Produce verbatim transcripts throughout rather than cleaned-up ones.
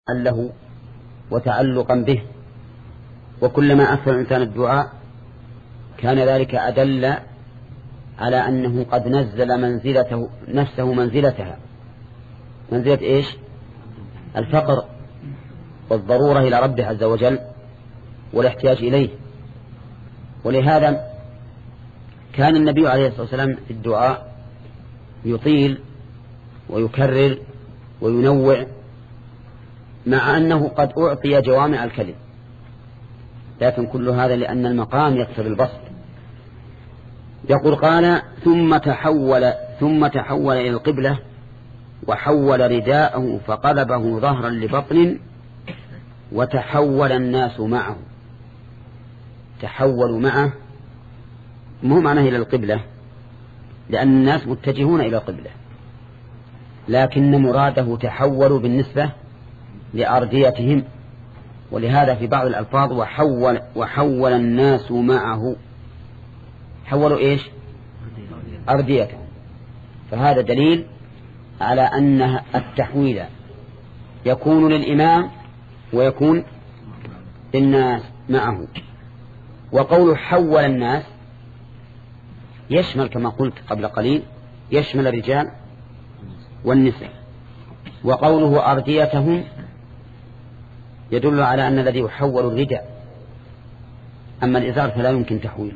له وتعلقا به، وكلما أكثر الإنسان الدعاء كان ذلك أدل على أنه قد نزل منزلته نفسه منزلتها منزلة إيش؟ الفقر والضرورة إلى ربه عز وجل والاحتياج إليه. ولهذا كان النبي عليه الصلاة والسلام في الدعاء يطيل ويكرر وينوع، مع أنه قد أعطي جوامع الكلم، لكن كل هذا لأن المقام يقتضي البسط. يقول قال ثم تحول ثم تحول إلى القبلة وحول رداءه فقلبه ظهرا لبطن وتحول الناس معه. تحولوا معه مو معناه إلى القبلة، لأن الناس متجهون إلى القبلة، لكن مراده تحولوا بالنسبة لأرديتهم. ولهذا في بعض الألفاظ وحول, وحول الناس معه، حولوا إيش؟ أرديتهم. فهذا دليل على أن التحويل يكون للإمام ويكون للناس معه. وقول حول الناس يشمل كما قلت قبل قليل يشمل الرجال والنساء. وقوله أرديتهم يدل على أن الذي يحول الرداء، أما الإزار فلا يمكن تحويله.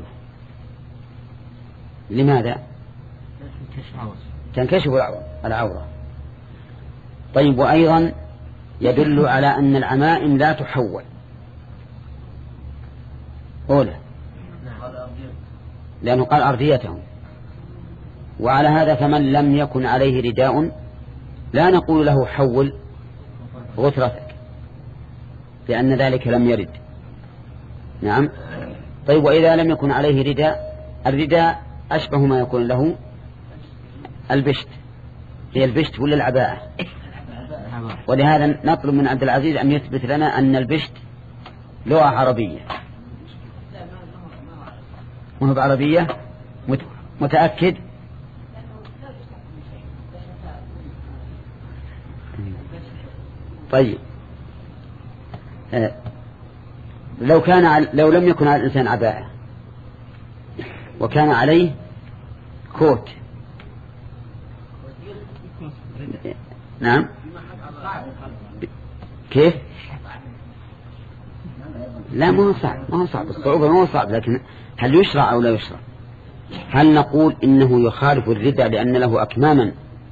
لماذا؟ تنكشف العورة. طيب، وأيضا يدل على أن العمائم لا تحول. أولى لأنه قال أرديتهم. وعلى هذا فمن لم يكن عليه رداء لا نقول له حول غترتك، لأن ذلك لم يرد. نعم. طيب، وإذا لم يكن عليه رداء، الرداء أشبه ما يكون له البشت، هي البشت ولا العباءة. ولهذا نطلب من عبد العزيز أن يثبت لنا أن البشت لغة عربية. وهو بعربية متأكد؟ طيب، آه. لو كان لو لم يكن على الإنسان عباءة وكان عليه كوت، نعم، كيف؟ لا، ما هو صعب، ما هو صعب الصعوبة، ما هو صعب، لكن هل يشرع أو لا يشرع؟ هل نقول إنه يخالف الرداء لأن له أكماما،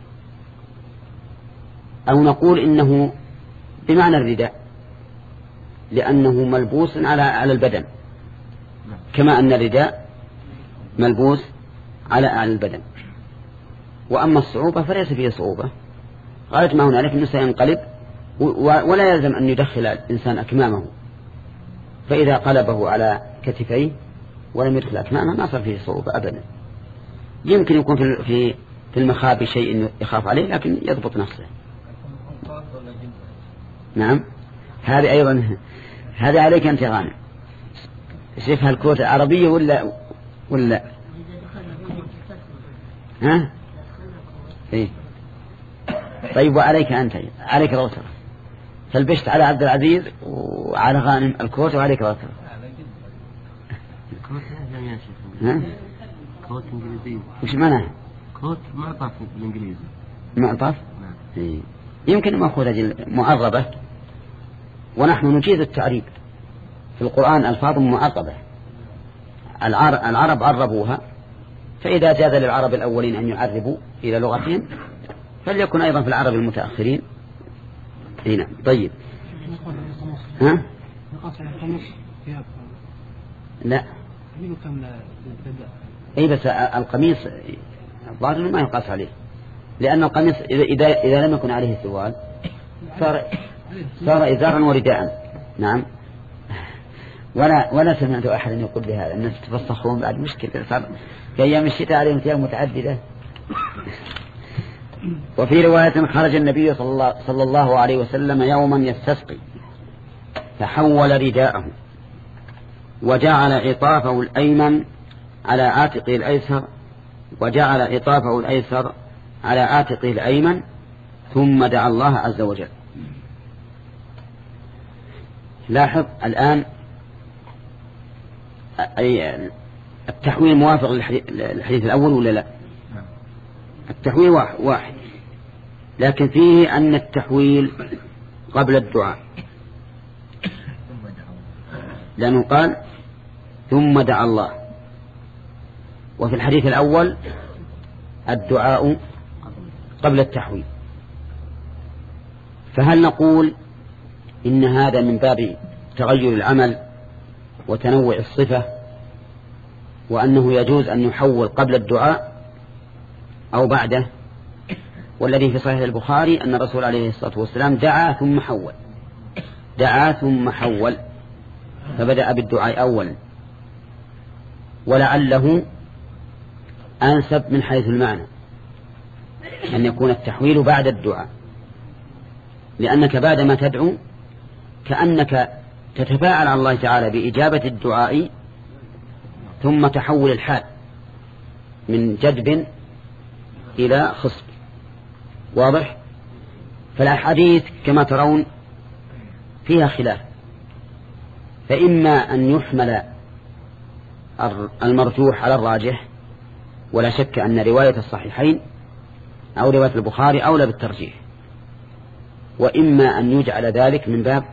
أو نقول إنه بمعنى الرداء لأنه ملبوس على على البدن، كما أن الرداء ملبوس على على البدن. وأما الصعوبة فليس فيه صعوبة، غاية ما هنالك أنه سينقلب، ولا يلزم أن يدخل الإنسان أكمامه، فإذا قلبه على كتفيه ولم يدخل أكمامه ما صار فيه صعوبة أبدا. يمكن يكون في في في المخاب شيء يخاف عليه، لكن يضبط نفسه. نعم، هذه أيضا هذا عليك أنت غانم. شوف هالكوت عربية ولا ولا ها؟ إيه. طيب، وعليك أنت عليك الوتر، فالبشت على عبد العزيز وعلى غانم الكوت وعليك الوتر. الكوت يا شيخ، ها؟ كوت إنجليزي. وش معناه؟ كوت معطف بالإنجليزي. معطف؟ نعم. إيه. يمكن مأخوذة معربة، ونحن نجيز التعريب في القرآن ألفاظ معربة. العرب عربوها، فإذا جاز للعرب الأولين أن يعربوا إلى لغتهم فليكن أيضا في العرب المتأخرين. هنا طيب، ها؟ لا، أي بس القميص الظاهر ما يقاس عليه، لأن القميص إذا إذا لم يكن عليه سوال صار صار إزارا ورداء. نعم. ولا ولا سمعت أحد يقول بهذا، الناس تفسخون بعد مشكلة، صار في أيام الشتاء عليهم ثياب متعددة. وفي رواية خرج النبي صلى الله, صلى الله عليه وسلم يوما يستسقي فحول رداءه وجعل عطافه الأيمن على عاتقه الأيسر وجعل عطافه الأيسر على عاتقه الأيمن ثم دعا الله عز وجل. لاحظ الآن أي التحويل موافق للحديث الأول ولا لا؟ التحويل واحد، لكن فيه أن التحويل قبل الدعاء، لأنه قال ثم دعا الله، وفي الحديث الأول الدعاء قبل التحويل. فهل نقول إن هذا من باب تغير العمل وتنوع الصفة، وأنه يجوز أن يحول قبل الدعاء أو بعده؟ والذي في صحيح البخاري أن الرسول عليه الصلاة والسلام دعا ثم حول، دعا ثم حول، فبدأ بالدعاء أولا، ولعله أنسب من حيث المعنى أن يكون التحويل بعد الدعاء، لأنك بعدما تدعو كأنك تتفاعل على الله تعالى بإجابة الدعاء ثم تحول الحال من جدب إلى خصب. واضح؟ فالأحاديث كما ترون فيها خلاف، فإما أن يحمل المرجوح على الراجح، ولا شك أن رواية الصحيحين أو رواية البخاري أولى بالترجيح، وإما أن يجعل ذلك من باب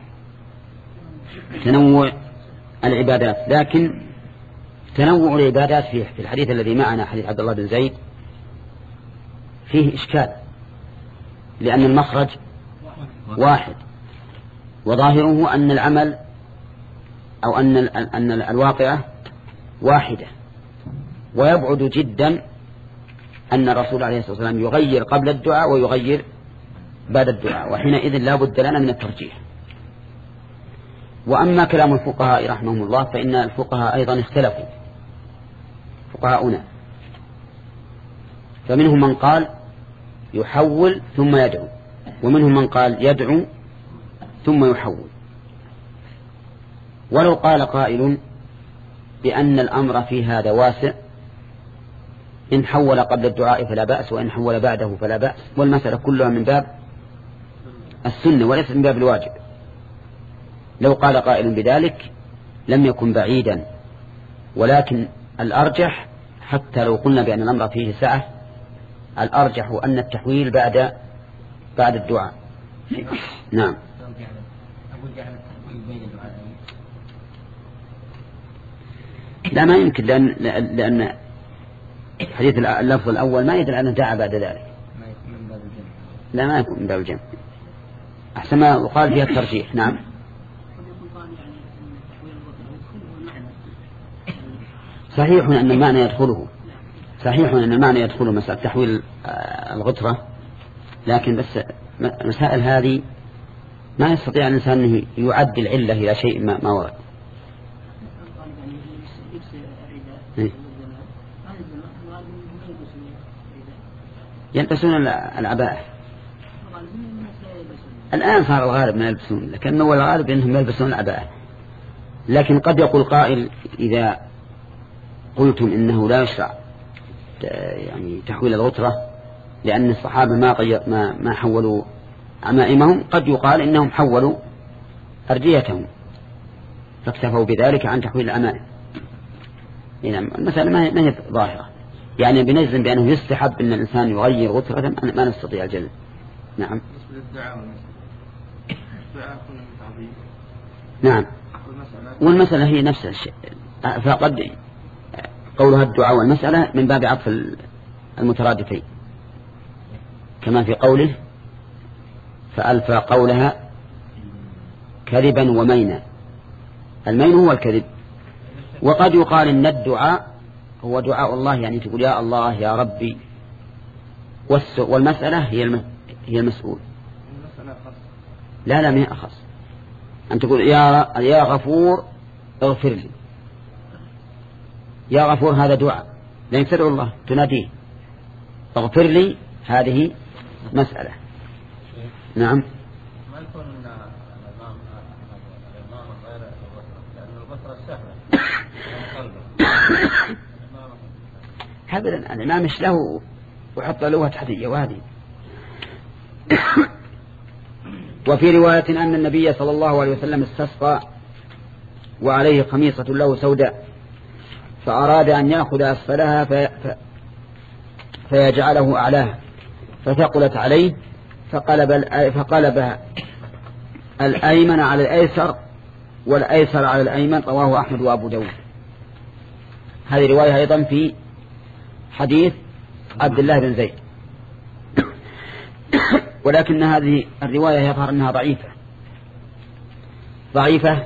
تنوع العبادات. لكن تنوع العبادات في الحديث الذي معنا حديث عبد الله بن زيد فيه إشكال، لأن المخرج واحد، وظاهره أن العمل أو أن أن الواقعة واحدة، ويبعد جدا أن الرسول عليه الصلاة والسلام يغير قبل الدعاء ويغير بعد الدعاء، وحينئذ لا بد لنا من الترجيح. وأما كلام الفقهاء رحمهم الله فإن الفقهاء أيضا اختلفوا فقهاؤنا، فمنهم من قال يحول ثم يدعو، ومنهم من قال يدعو ثم يحول. ولو قال قائل بأن الأمر في هذا واسع، إن حول قبل الدعاء فلا بأس، وإن حول بعده فلا بأس، والمسألة كلها من باب السنة وليس من باب الواجب. لو قال قائل بذلك لم يكن بعيدا، ولكن الأرجح حتى لو قلنا بأن الأمر فيه سعة، الأرجح أن التحويل بعد بعد الدعاء. نعم. لا ما يمكن، لأن, لأن حديث اللفظ الأول ما يدل أن دعا بعد ذلك، لا ما يكون من باب الجمع، أحسن ما يقال فيها الترجيح. نعم. صحيح أن المعنى يدخله، صحيح أن المعنى يدخله مسألة تحويل الغترة، لكن بس مسائل هذه ما يستطيع الإنسان أنه يعد العلة إلى شيء ما, ما ورد. يلبسون العباءة الآن، صار الغالب ما يلبسون، لكن أول الغالب أنهم يلبسون العباءة. لكن قد يقول قائل إذا قلتم إنه لا يشرع يعني تحويل الغترة لأن الصحابة ما غير ما ما حولوا عمائمهم، قد يقال إنهم حولوا أرديتهم فاكتفوا بذلك عن تحويل العمائم. يعني المسألة ما هي ظاهرة، يعني بنجزم بأنه يستحب أن الإنسان يغير غترة ما نستطيع الجزم. نعم. نعم. والمسألة هي نفس الشيء، فقد قولها الدعاء والمسألة من باب عطف المترادفين، كما في قوله فألفى قولها كذبا ومينا. المين هو الكذب. وقد يقال إن الدعاء هو دعاء الله، يعني تقول يا الله يا ربي، والمسألة هي هي المسؤول. لا لا ما هي أخص، أن تقول يا يا غفور اغفر لي. يا غفور هذا دعاء، لأنك تدعو الله تناديه. اغفر لي هذه مسألة. نعم. ما يكون الإمام الإمام غير لأن الغفرة سهلة. هذا الإمام مش له وحط له تحدية وهذه وفي رواية أن النبي صلى الله عليه وسلم استسقى وعليه خميصة له سوداء، فأراد أن يأخذ أسفلها في في فيجعله أعلاها، فثقلت عليه فقلب فقلبها الأيمن على الأيسر والأيسر على الأيمن. رواه أحمد وأبو داود. هذه رواية أيضا في حديث عبد الله بن زيد، ولكن هذه الرواية يظهر أنها ضعيفة ضعيفة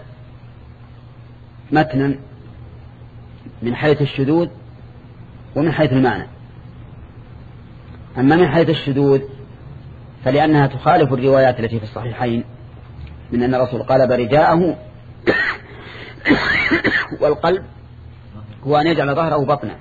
متنا من حيث الشذوذ ومن حيث المعنى. أما من حيث الشذوذ فلأنها تخالف الروايات التي في الصحيحين من أن الرسول قلب رداءه والقلب هو أن يجعل ظهره بطنا.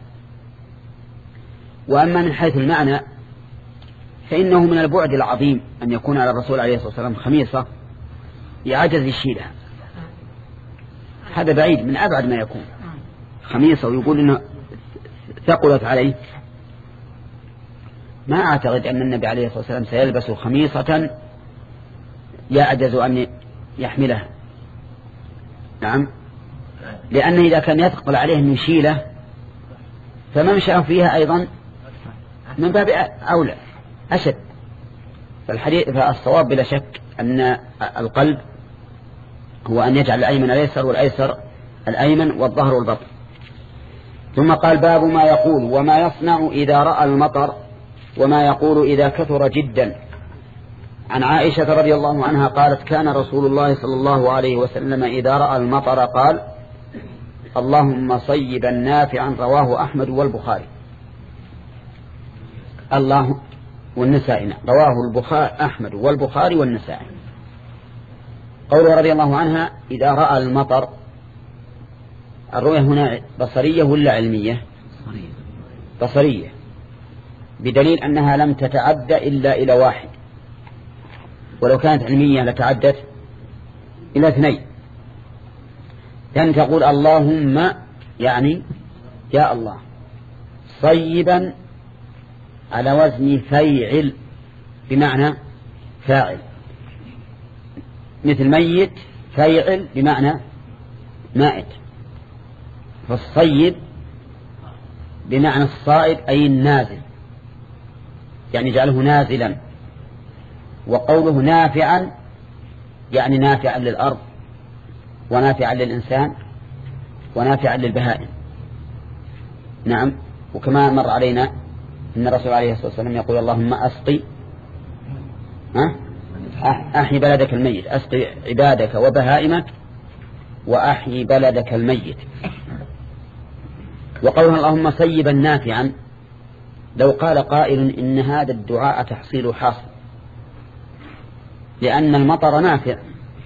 وأما من حيث المعنى فإنه من البعد العظيم أن يكون على الرسول عليه الصلاة والسلام خميصة يعجز يشيلها، هذا بعيد من أبعد ما يكون، خميصة ويقول إنه ثقلت عليه. ما أعتقد أن النبي عليه الصلاة والسلام سيلبس خميصة يعجز أن يحملها. نعم، لأنه إذا كان يثقل عليه أن يشيله فممشاه فيها أيضا من باب أولى أشد. فالحديث فالصواب بلا شك أن القلب هو أن يجعل الأيمن الأيسر والأيسر الأيمن والظهر والبطن. ثم قال باب ما يقول وما يصنع إذا رأى المطر وما يقول إذا كثر جدا. عن عائشة رضي الله عنها قالت كان رسول الله صلى الله عليه وسلم إذا رأى المطر قال اللهم صيبا نافعا. رواه أحمد والبخاري. الله والنسائي. رواه البخاري أحمد والبخاري والنسائي. قوله رضي الله عنها إذا رأى المطر، الرؤية هنا بصرية ولا علمية؟ بصرية، بدليل أنها لم تتعدى إلا إلى واحد، ولو كانت علمية لتعدت إلى اثنين. لأن تقول اللهم يعني يا الله، صيبا على وزن فيعل بمعنى فاعل، مثل ميت فيعل بمعنى مائت. فالصيب بمعنى الصائب أي النازل، يعني جعله نازلا. وقوله نافعا يعني نافعا للأرض ونافعا للإنسان ونافعا للبهائم. نعم. وكما مر علينا إن الرسول عليه الصلاة والسلام يقول اللهم أسقي ها أحيي بلدك الميت، أسقي عبادك وبهائمك وأحيي بلدك الميت. وقولها اللهم صيبا نافعا، لو قال قائل إن هذا الدعاء تحصيل حاصل، لأن المطر نافع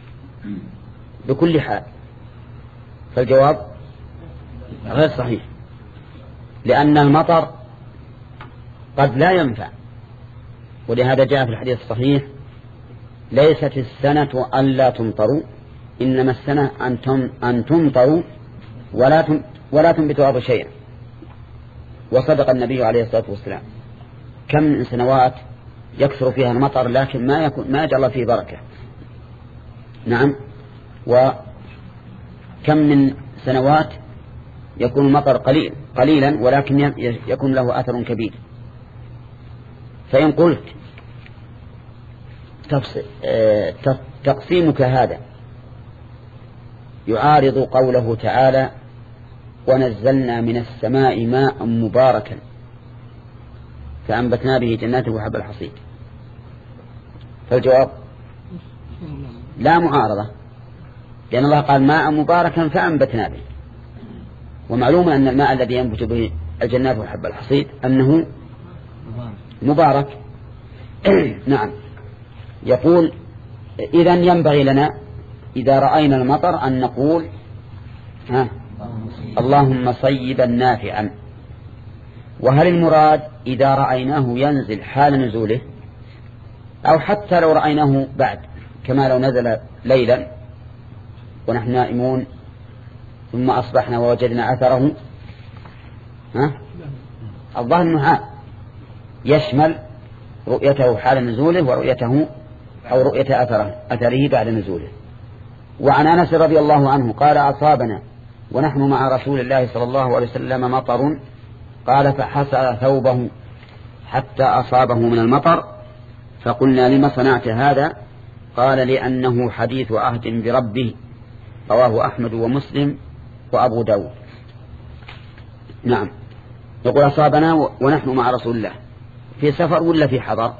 بكل حال، فالجواب غير صحيح، لأن المطر قد لا ينفع. ولهذا جاء في الحديث الصحيح ليست السنة أن لا تمطروا، إنما السنة أن تمطروا ولا ولا تنبتوا أرض شيئا. وصدق النبي عليه الصلاة والسلام، كم من سنوات يكثر فيها المطر لكن ما يكون ما يجعل فيه بركة. نعم. وكم من سنوات يكون المطر قليل قليلا ولكن يكون له أثر كبير. فإن قلت تقسيمك هذا يعارض قوله تعالى ونزلنا من السماء ماء مباركا فأنبتنا به جنات وحب الحصيد، فالجواب لا معارضة، لأن الله قال ماء مباركا فأنبتنا به. ومعلوم أن الماء الذي ينبت به الجنات وحب الحصيد أنه مبارك. نعم. يقول إذن ينبغي لنا إذا رأينا المطر أن نقول ها اللهم صيبا نافعا. وهل المراد إذا رأيناه ينزل حال نزوله أو حتى لو رأيناه بعد، كما لو نزل ليلا ونحن نائمون ثم أصبحنا ووجدنا أثره؟ ها الظاهر أنه يشمل رؤيته حال نزوله ورؤيته أو رؤية أثره, أثره بعد نزوله. وعن أنس رضي الله عنه قال أصابنا ونحن مع رسول الله صلى الله عليه وسلم مطر, قال فحسر ثوبه حتى أصابه من المطر, فقلنا لما صنعت هذا؟ قال لأنه حديث عهد بربه, رواه أحمد ومسلم وأبو داود. نعم, يقول أصابنا ونحن مع رسول الله في سفر ولا في حضر؟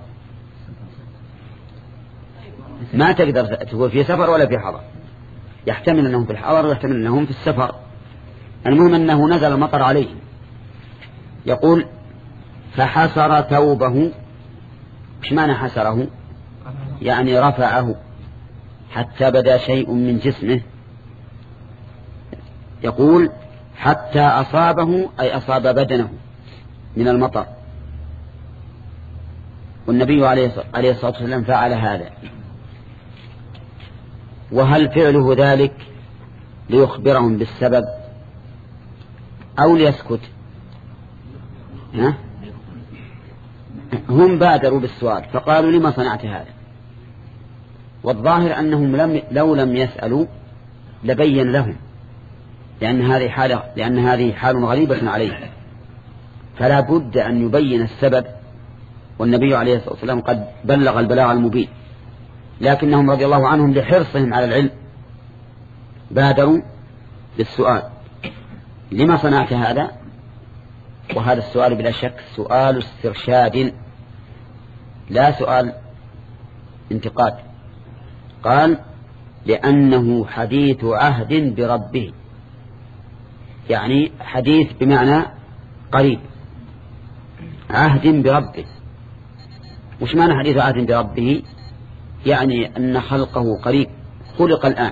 ما تقدر تقول في سفر ولا في حضر, يحتمل أنهم في الحضر ويحتمل أنهم في السفر. المهم أنه نزل المطر عليه. يقول فحسر ثوبه. ايش معنى حسره؟ يعني رفعه حتى بدا شيء من جسمه. يقول حتى أصابه أي أصاب بدنه من المطر, والنبي عليه الصلاة والسلام فعل هذا. وهل فعله ذلك ليخبرهم بالسبب أو ليسكت؟ ها؟ هم بادروا بالسؤال فقالوا لما صنعت هذا؟ والظاهر أنهم لم لو لم يسألوا لبين لهم, لأن هذه حالة لأن هذه حال غريبة عليه, فلا بد أن يبين السبب, والنبي عليه الصلاة والسلام قد بلغ البلاغ المبين. لكنهم رضي الله عنهم لحرصهم على العلم بادروا بالسؤال لما صنعت هذا؟ وهذا السؤال بلا شك سؤال استرشاد لا سؤال انتقاد. قال لأنه حديث عهد بربه, يعني حديث بمعنى قريب, عهد بربه. وش معنى حديث عهد بربه؟ يعني أن خلقه قريب, خلق الآن.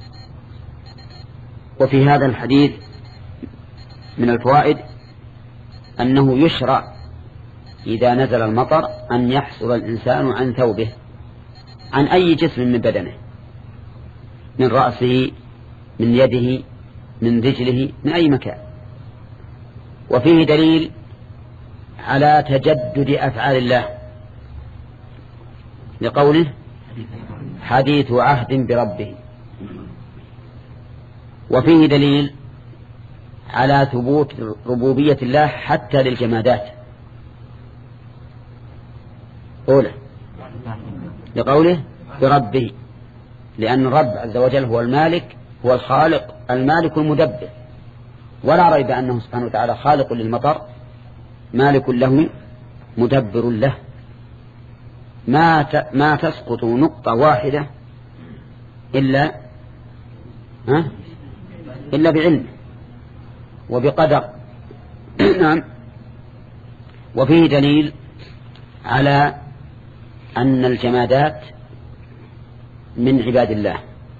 وفي هذا الحديث من الفوائد أنه يشرع إذا نزل المطر أن يحصل الإنسان عن ثوبه, عن أي جسم من بدنه, من رأسه, من يده, من رجله, من أي مكان. وفيه دليل على تجدد أفعال الله لقوله حديث عهد بربه. وفيه دليل على ثبوت ربوبية الله حتى للجمادات. أولى لقوله بربه, لأن الرب عز وجل هو المالك, هو الخالق المالك المدبر, ولا ريب أنه سبحانه وتعالى خالق للمطر, مالك له, مدبر له. ما ما تسقط نقطة واحدة إلا ها إلا بعلم وبقدر. نعم. وفيه دليل على أن الجمادات من عباد الله,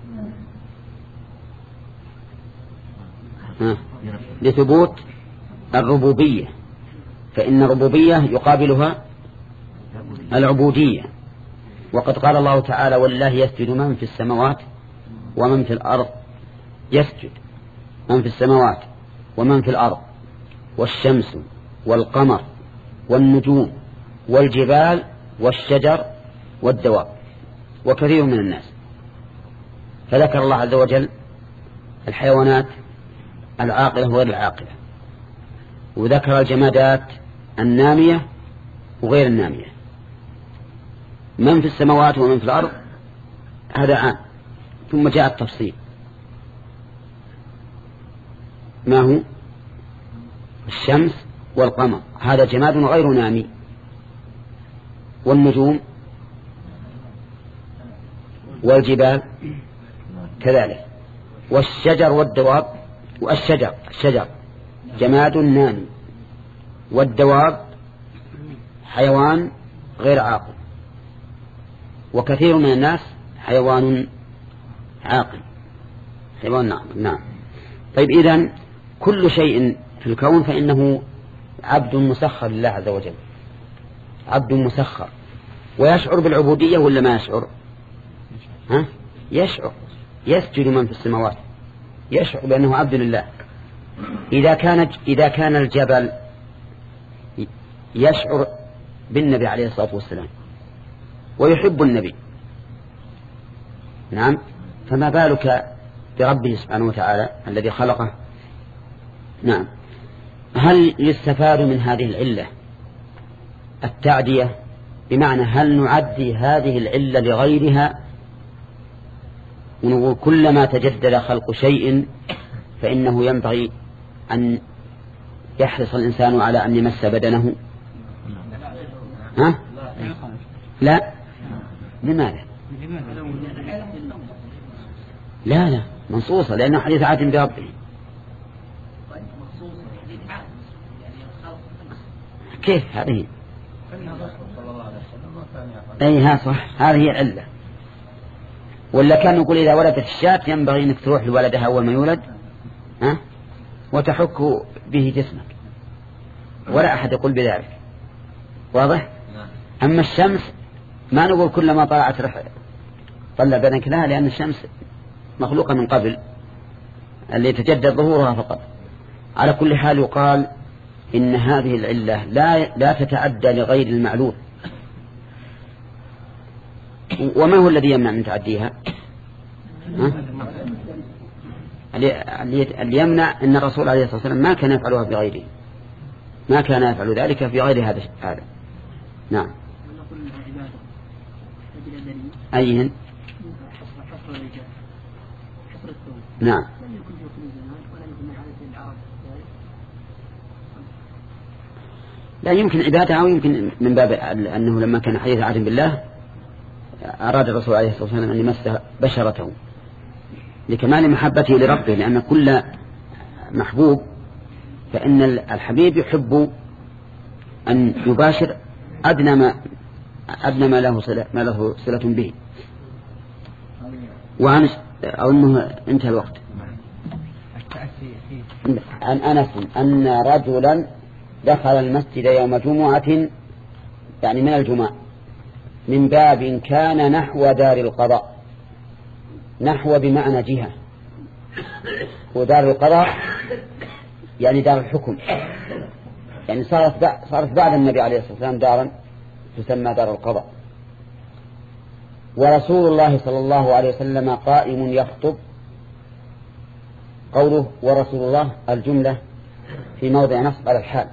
ها لثبوت الربوبية, فإن الربوبية يقابلها العبودية. وقد قال الله تعالى والله يسجد من في السماوات ومن في الأرض, يسجد من في السماوات ومن في الأرض, والشمس والقمر والنجوم والجبال والشجر والدواب وكثير من الناس. فذكر الله عز وجل الحيوانات العاقلة وغير العاقلة, وذكر الجمادات النامية وغير النامية. من في السماوات ومن في الأرض هذا عام, ثم جاء التفصيل ما هو الشمس والقمر, هذا جماد غير نامي, والنجوم والجبال كذلك, والشجر والدواب. والشجر الشجر جماد نامي, والدواب حيوان غير عاقل, وكثير من الناس حيوان عاقل, حيوان نعم. نعم. طيب إذن كل شيء في الكون فإنه عبد مسخر لله عز وجل, عبد مسخر. ويشعر بالعبودية ولا ما يشعر؟ ها؟ يشعر, يسجد من في السماوات, يشعر بأنه عبد لله. إذا كان إذا كان الجبل يشعر بالنبي عليه الصلاة والسلام ويحب النبي نعم، فما بالك بربه سبحانه وتعالى الذي خلقه. نعم. هل يستفاد من هذه العلة التعدية؟ بمعنى هل نعدي هذه العلة لغيرها ونقول كلما تجدد خلق شيء فإنه ينبغي أن يحرص الإنسان على أن يمس بدنه؟ ها؟ لا. لماذا؟ لا لا منصوصة لأنه حديث عهد بربه. كيف هذه؟ أي ها صح، هذه هي العلة. ولا كان نقول إذا ولدت الشاة ينبغي أنك تروح لولدها أول ما يولد ها وتحك به جسمك، ولا أحد يقول بذلك. واضح؟ أما الشمس ما نقول كلما طلعت رح طلع بدنك لها، لأن الشمس مخلوقة من قبل اللي يتجدد ظهورها فقط. على كل حال يقال إن هذه العلة لا لا تتعدى لغير المعلول. وما هو الذي يمنع من تعديها؟ اللي يمنع أن الرسول عليه الصلاة والسلام ما كان يفعلها بغيره، ما كان يفعل ذلك في غير هذا هذا. نعم. أيهن؟ نعم. لا يمكن عبادة، أو يمكن من باب أنه لما كان حديث عهد بالله أراد الرسول عليه الصلاة والسلام أن يمس بشرته لكمال محبته لربه، لأن كل محبوب فإن الحبيب يحب أن يباشر أدنى ما أدنى ما له صلة ما له صلة به. وعن أو أنه انتهى الوقت. عن أنس أن رجلا دخل المسجد يوم جمعة، يعني من الجمعة، من باب كان نحو دار القضاء. نحو بمعنى جهة، ودار القضاء يعني دار الحكم، يعني صارت صارت بعد النبي عليه الصلاة والسلام دارا تسمى دار القضاء. ورسول الله صلى الله عليه وسلم قائم يخطب. قوله ورسول الله الجملة في موضع نصب على الحال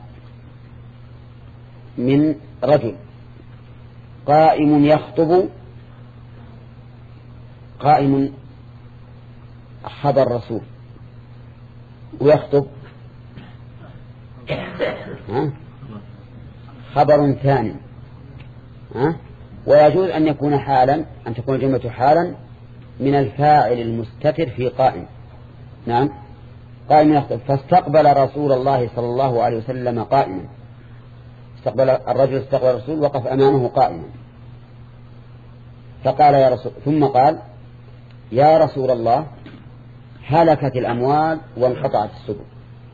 من رجل قائم يخطب. قائم خبر رسول، ويخطب خبر ثاني، ويجوز أن يكون حالا، أن تكون الجملة حالا من الفاعل المستتر في قائم. نعم. قائم يخطب. فاستقبل رسول الله صلى الله عليه وسلم قائما. استقبل الرجل استقبل الرسول وقف أمامه قائما، فقال يا رسول، ثم قال يا رسول الله هلكت الأموال وانقطعت السبل.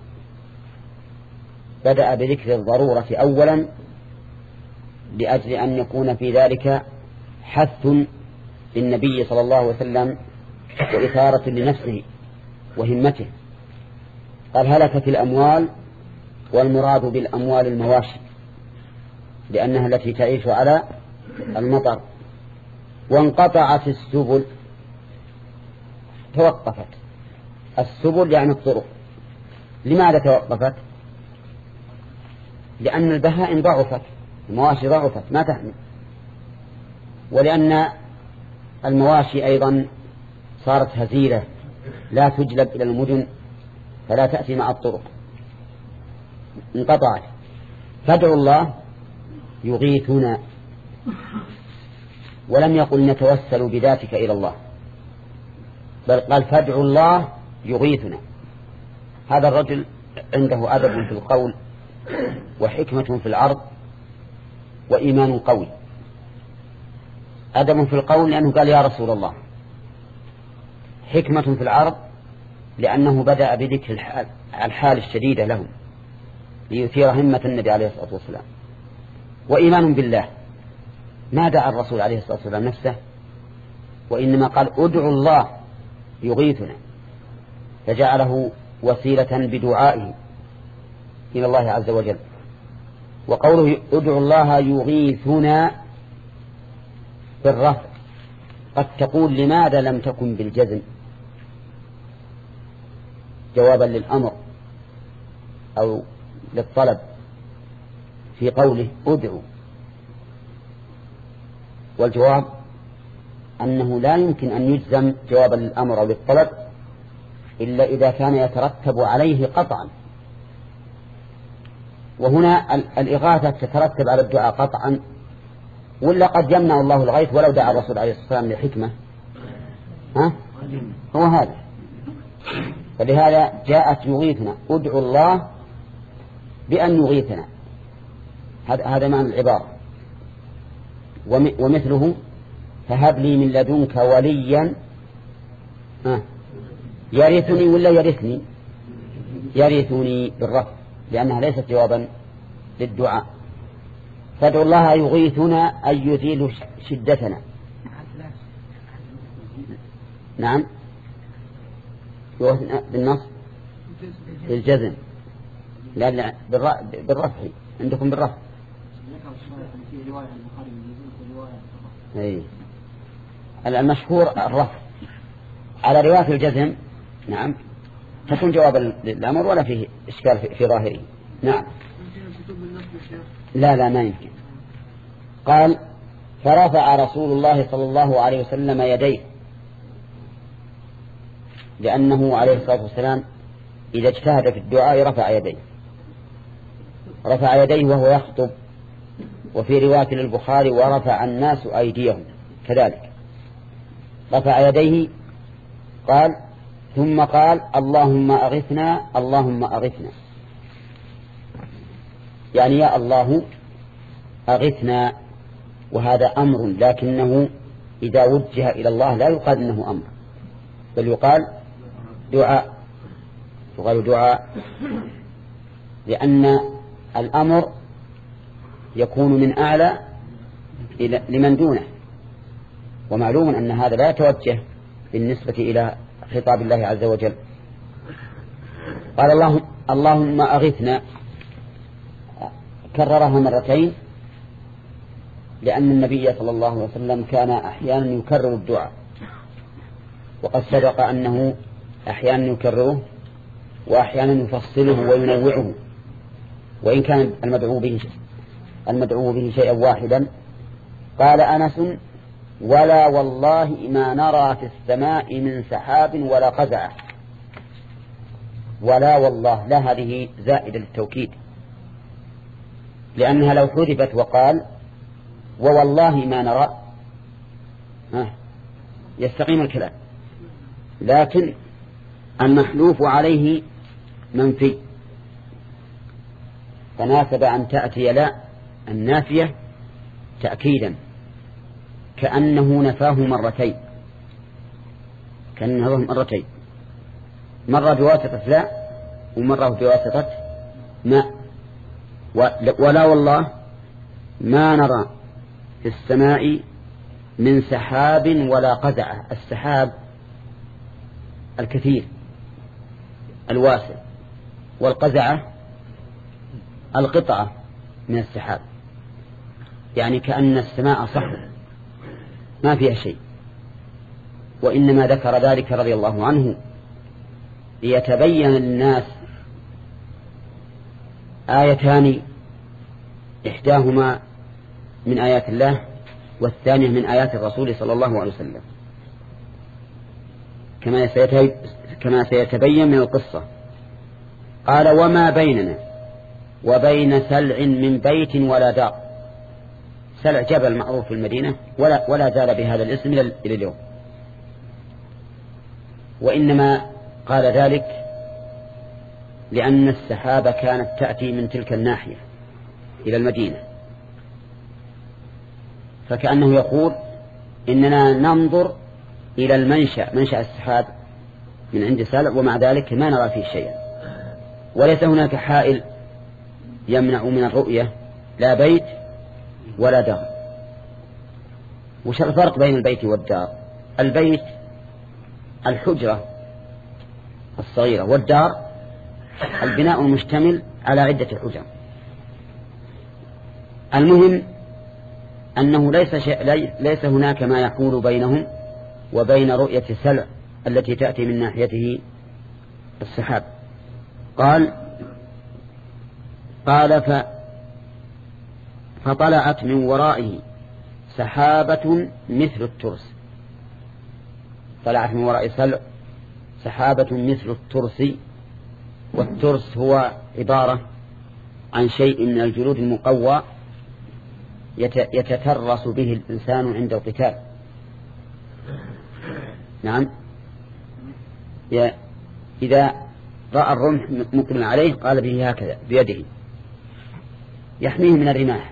بدأ بذكر الضرورة أولا لأجل أن يكون في ذلك حث للنبي صلى الله عليه وسلم وإثارة لنفسه وهمته. قال هلكت الأموال، والمراد بالأموال المواشي لأنها التي تعيش على المطر. وانقطعت السبل، توقفت السبل يعني الطرق. لماذا توقفت؟ لأن البهائم ضعفت، المواشي ضعفت ما تحمل، ولأن المواشي أيضا صارت هزيلة لا تجلب إلى المدن فلا تأتي مع الطرق، انقطعت. فادعوا الله يغيثنا، ولم يقل نتوسل بذاتك إلى الله، بل قال فادعوا الله يغيثنا. هذا الرجل عنده أدب في القول وحكمة في العرض وإيمان قوي. أدب في القول لأنه قال يا رسول الله، حكمة في العرض لأنه بدأ بذكر الحال, الحال الشديدة لهم ليثير همة النبي عليه الصلاة والسلام. وإيمان بالله، ما دعا الرسول عليه الصلاة والسلام نفسه، وإنما قال ادعوا الله يغيثنا، فجعله وسيلة بدعائه إلى الله عز وجل. وقوله ادعوا الله يغيثنا بالرفع قد تقول لماذا لم تكن بالجزم جوابا للأمر أو للطلب في قوله ادعوا؟ والجواب أنه لا يمكن أن يجزم جوابا للأمر أو للطلب إلا إذا كان يترتب عليه قطعا. وهنا الإغاثة تترتب على الدعاء قطعا، ولا قد يمنع الله الغيث ولو دعا الرسول عليه الصلاة والسلام لحكمة. ها؟ هو هذا. فلهذا جاءت يغيثنا، ادعوا الله بأن يغيثنا، هذا هذا معنى العبارة. ومثله فهب لي من لدنك وليا يرثني ولا يرثني؟ يرثني بالرفع لأنها ليست جوابا للدعاء. فادعوا الله يغيثنا أن يزيل شدتنا. نعم بالنص بالجزم، لا لا بالرفع، عندكم بالرفع. أي المشهور الرفع على رواية الجزم. نعم تكون جوابا للأمر ولا فيه إشكال في ظاهره. نعم لا لا ما يمكن. قال فرفع رسول الله صلى الله عليه وسلم يديه، لأنه عليه الصلاة والسلام إذا اجتهد في الدعاء رفع يديه، رفع يديه وهو يخطب. وفي رواية للبخاري ورفع الناس أيديهم كذلك، رفع يديه. قال ثم قال اللهم أغثنا اللهم أغثنا، يعني يا الله أغثنا. وهذا أمر، لكنه إذا وجه إلى الله لا يقال إنه أمر، بل يقال دعاء، يقال دعاء، لأن الأمر يكون من أعلى إلى لمن دونه، ومعلوم أن هذا لا يتوجه بالنسبة إلى خطاب الله عز وجل. قال الله اللهم أغثنا، كررها مرتين لأن النبي صلى الله عليه وسلم كان أحيانا يكرر الدعاء، وقد سبق أنه أحيانا يكرره وأحيانا يفصله وينوعه، وإن كان المدعو به المدعو به شيئا واحدا. قال أنس ولا والله ما نرى في السماء من سحاب ولا قزعة. ولا والله لا هذه زائدة للتوكيد، لأنها لو حذفت وقال ووالله ما نرى يستقيم الكلام، لكن المحلوف عليه منفي، فناسب أن تأتي لا النافية تأكيدا، كأنه نفاه مرتين، كأنه مرتين، مرة بواسطة لا ومرة بواسطة ما. ولا والله ما نرى في السماء من سحاب ولا قزعة. السحاب الكثير الواسع، والقزعة القطعة من السحاب، يعني كأن السماء صحو ما فيها شيء. وإنما ذكر ذلك رضي الله عنه ليتبين للناس آيتان، إحداهما من آيات الله والثانية من آيات الرسول صلى الله عليه وسلم، كما سيتبين من القصة. قال وما بيننا وبين سلع من بيت ولا دار. سلع جبل معروف في المدينة ولا, ولا زال بهذا الاسم إلى اليوم. وإنما قال ذلك لأن السحابة كانت تأتي من تلك الناحية إلى المدينة، فكأنه يقول إننا ننظر إلى المنشأ، منشأ السحاب من عند سلع، ومع ذلك ما نرى فيه شيئا، وليس هناك حائل يمنع من الرؤية، لا بيت ولا دار. وش الفرق بين البيت والدار؟ البيت الحجرة الصغيرة، والدار البناء المشتمل على عدة حجر. المهم أنه ليس, شيء ليس هناك ما يحول بينهم وبين رؤية سلع التي تأتي من ناحيته السحاب. قال قال ف فطلعت من ورائه سحابة مثل الترس. طلعت من وراء سلع سحابة مثل الترس. والترس هو عبارة عن شيء من الجلود المقوى يتترس به الإنسان عند القتال. نعم، إذا رأى الرمح مقبل عليه قال به هكذا بيده يحميه من الرماح.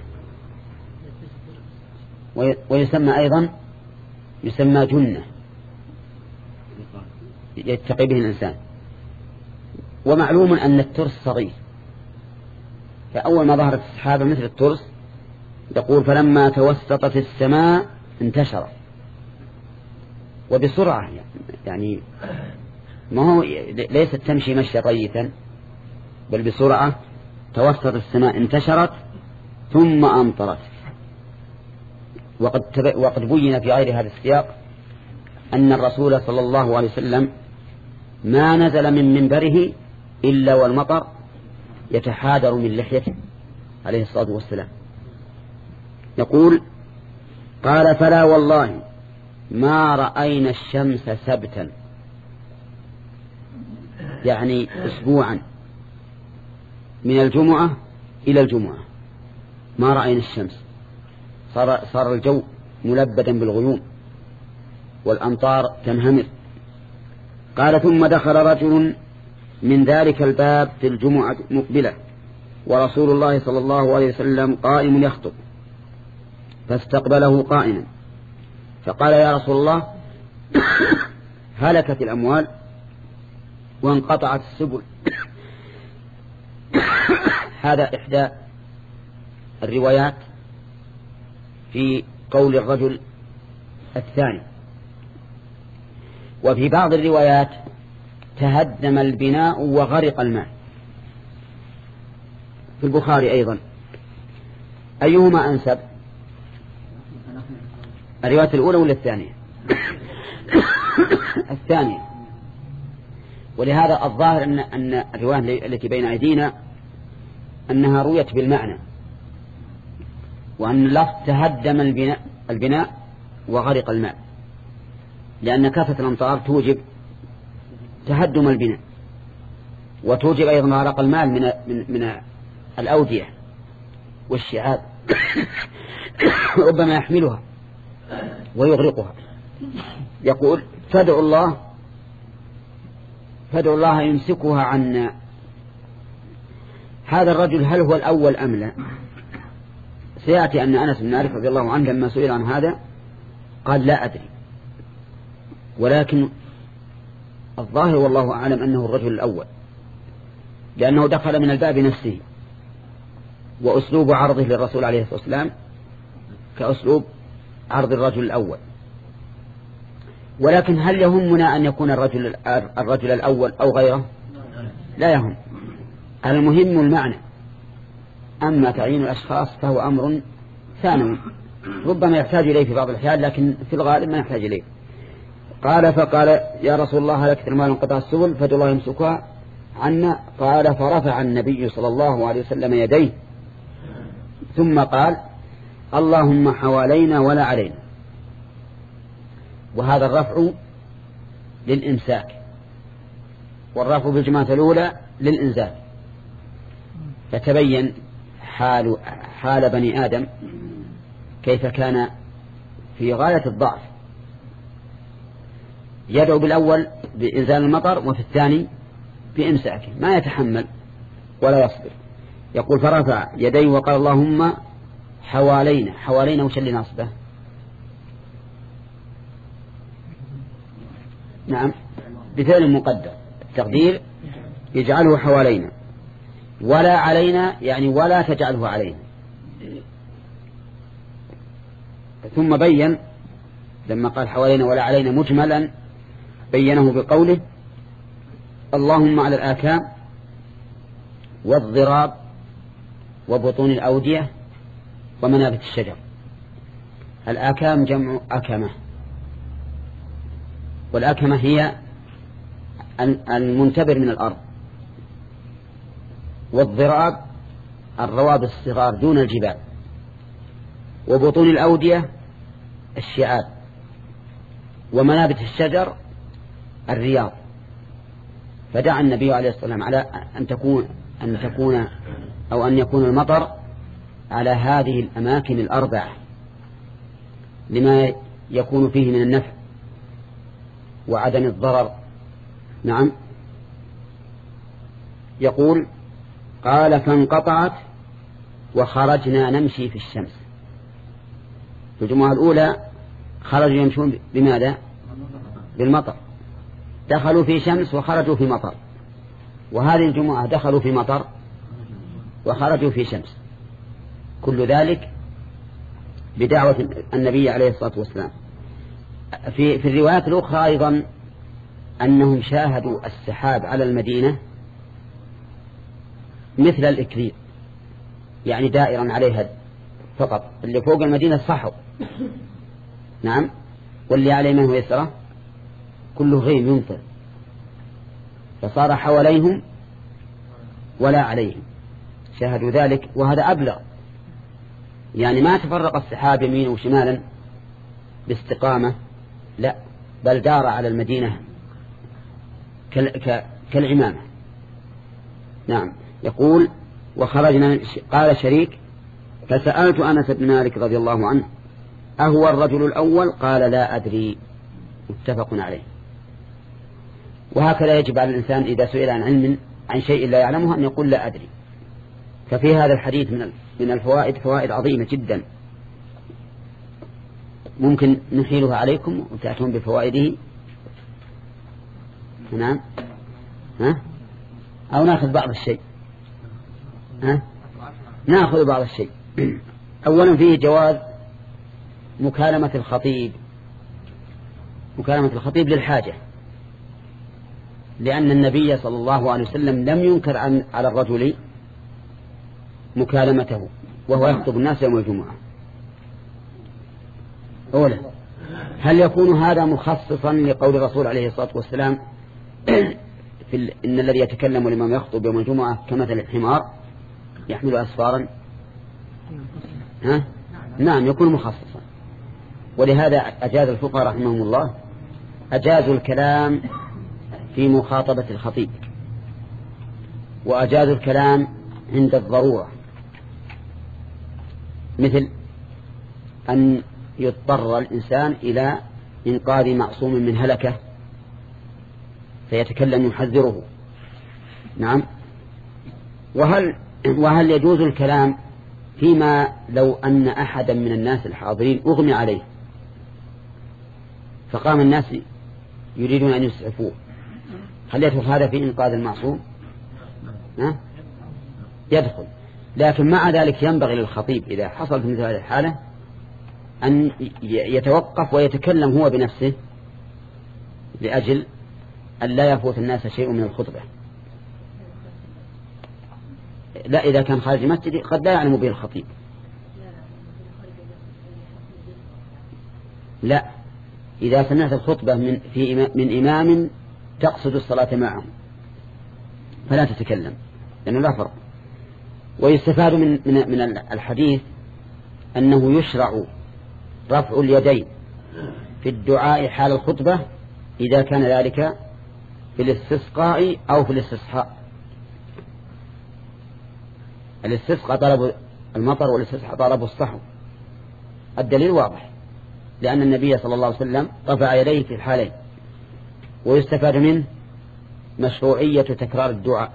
ويسمى أيضا يسمى جنة يتقي به الإنسان. ومعلوم أن الترس صغير، فأول ما ظهرت السحابة مثل الترس يقول فلما توسطت السماء انتشر وبسرعة، يعني ما هو ليست تمشي مشي طيتا بل بسرعة. توسط السماء انتشرت ثم أمطرت. وقد, وقد بين في غير هذا السياق أن الرسول صلى الله عليه وسلم ما نزل من منبره إلا والمطر يتحادر من لحيته عليه الصلاة والسلام. يقول قال فلا والله ما رأينا الشمس سبتا، يعني أسبوعا من الجمعة إلى الجمعة ما رأينا الشمس. صار, صار الجو ملبدا بالغيوم والأمطار تنهمر. قال ثم دخل رجل من ذلك الباب في الجمعة مقبلة ورسول الله صلى الله عليه وسلم قائم يخطب، فاستقبله قائما فقال يا رسول الله هلكت الأموال وانقطعت السبل. هذا إحدى الروايات في قول الرجل الثاني. وفي بعض الروايات تهدم البناء وغرق الماء في البخاري أيضا. أيهما أنسب، الرواية الأولى ولا الثانية؟ الثانية. ولهذا الظاهر أن, أن الرواية التي بين أيدينا أنها رويت بالمعنى، وأن اللفظ تهدم البناء, البناء وغرق الماء، لأن كافة الأمطار توجب تهدم البناء وتوجب أيضا غرق المال من, من, من الأودية والشعاب ربما يحملها ويغرقها. يقول فادعوا الله فادعوا الله يمسكها عنا. هذا الرجل هل هو الأول أم لا؟ سيأتي أن أنس بن مالك رضي الله عنه لما سئل عن هذا قال لا أدري، ولكن الظاهر والله أعلم أنه الرجل الأول، لأنه دخل من الباب نفسه، وأسلوب عرضه للرسول عليه الصلاة والسلام كأسلوب عرض الرجل الأول. ولكن هل يهمنا أن يكون الرجل, الرجل الأول أو غيره؟ لا يهم، المهم المعنى. أما تعيين الأشخاص فهو أمر ثانوي ربما يحتاج إليه في بعض الأحيان، لكن في الغالب ما يحتاج إليه. قال فقال يا رسول الله هلكت المال وانقطع السبل فادعوا الله يمسكها عنا. قال فرفع النبي صلى الله عليه وسلم يديه ثم قال اللهم حوالينا ولا علينا. وهذا الرفع للإمساك، والرفع بالجماعة الأولى للإنزال. فتبين حال, حال بني آدم كيف كان في غاية الضعف، يدعو بالأول بإنزال المطر وفي الثاني بإمساكه، ما يتحمل ولا يصبر. يقول فرفع يديه وقال اللهم حوالينا. حوالينا وش اللي نصبه؟ نعم بفعل مقدر، التقدير يجعله حوالينا. ولا علينا يعني ولا تجعله علينا. ثم بين لما قال حوالينا ولا علينا مجملا بينه بقوله اللهم على الآكام والضراب وبطون الأودية ومنابت الشجر. الآكام جمع أكمة، والأكمة هي المنتبر من الأرض، والضراب الرواب الصغار دون الجبال، وبطون الأودية الشعاب، ومنابت الشجر الرياض. فدعا النبي عليه الصلاة والسلام على أن تكون أن تكون أو أن يكون المطر على هذه الأماكن الأربعة لما يكون فيه من النفع وعدم الضرر. نعم. يقول قال فانقطعت وخرجنا نمشي في الشمس. في الجمعة الأولى خرجوا يمشون بماذا؟ بالمطر، دخلوا في شمس وخرجوا في مطر. وهذه الجمعة دخلوا في مطر وخرجوا في شمس، كل ذلك بدعوة النبي عليه الصلاة والسلام. في, في الروايات الأخرى أيضا أنهم شاهدوا السحاب على المدينة مثل الإكليل، يعني دائرا عليها فقط، اللي فوق المدينة صحوا. نعم. واللي عليه منه يسره كله غيم يمطر، فصار حواليهم ولا عليهم، شاهدوا ذلك. وهذا أبلغ، يعني ما تفرق السحاب يمين وشمالا باستقامة، لا، بل دار على المدينة كالعمامة. نعم. يقول وخرجنا. قال شريك فسألت أنس بن مالك رضي الله عنه أهو الرجل الأول؟ قال لا أدري، متفق عليه. وهكذا يجب على الإنسان إذا سئل عن علم عن شيء لا يعلمه أن يقول لا أدري. ففي هذا الحديث من من الفوائد فوائد عظيمة جدا، ممكن نحيلها عليكم وتأتون بفوائده. نعم. ها؟ أو نأخذ بعض الشيء. ها؟ نأخذ بعض الشيء. أولا فيه جواز مكالمة الخطيب، مكالمة الخطيب للحاجة، لأن النبي صلى الله عليه وسلم لم ينكر عن على الرجل مكالمته وهو يخطب الناس يوم الجمعة. أولا هل يكون هذا مخصصا لقول الرسول عليه الصلاة والسلام في ال... إن الذي يتكلم الإمام يخطب يوم الجمعة كمثل الحمار يحمل أسفارا؟ ها؟ نعم، يكون مخصصا. ولهذا أجاز الفقهاء رحمهم الله أجازوا الكلام في مخاطبة الخطيب، وأجازوا الكلام عند الضرورة، مثل أن يضطر الإنسان إلى إنقاذ معصوم من هلكة فيتكلم يحذره. نعم. وهل وهل يجوز الكلام فيما لو أن أحدا من الناس الحاضرين أغمي عليه فقام الناس يريدون أن يسعفوه، هل يدخل هذا في إنقاذ المعصوم؟ ها؟ يدخل. لكن مع ذلك ينبغي للخطيب إذا حصل في مثل هذه الحالة أن يتوقف ويتكلم هو بنفسه لأجل أن لا يفوت الناس شيء من الخطبة. لا، إذا كان خارج المسجد قد لا يعلم به الخطيب. لا، إذا سمعت الخطبة من, في من إمام تقصد الصلاة معه فلا تتكلم، لأنه لا فرق. ويستفاد من, من, من الحديث أنه يشرع رفع اليدين في الدعاء حال الخطبة إذا كان ذلك في الاستسقاء أو في الاستصحاء. الاستسقاء طلب المطر والاستسقاء طلب الصحو. الدليل واضح، لأن النبي صلى الله عليه وسلم رفع يديه في الحالين. ويستفاد منه مشروعية تكرار الدعاء.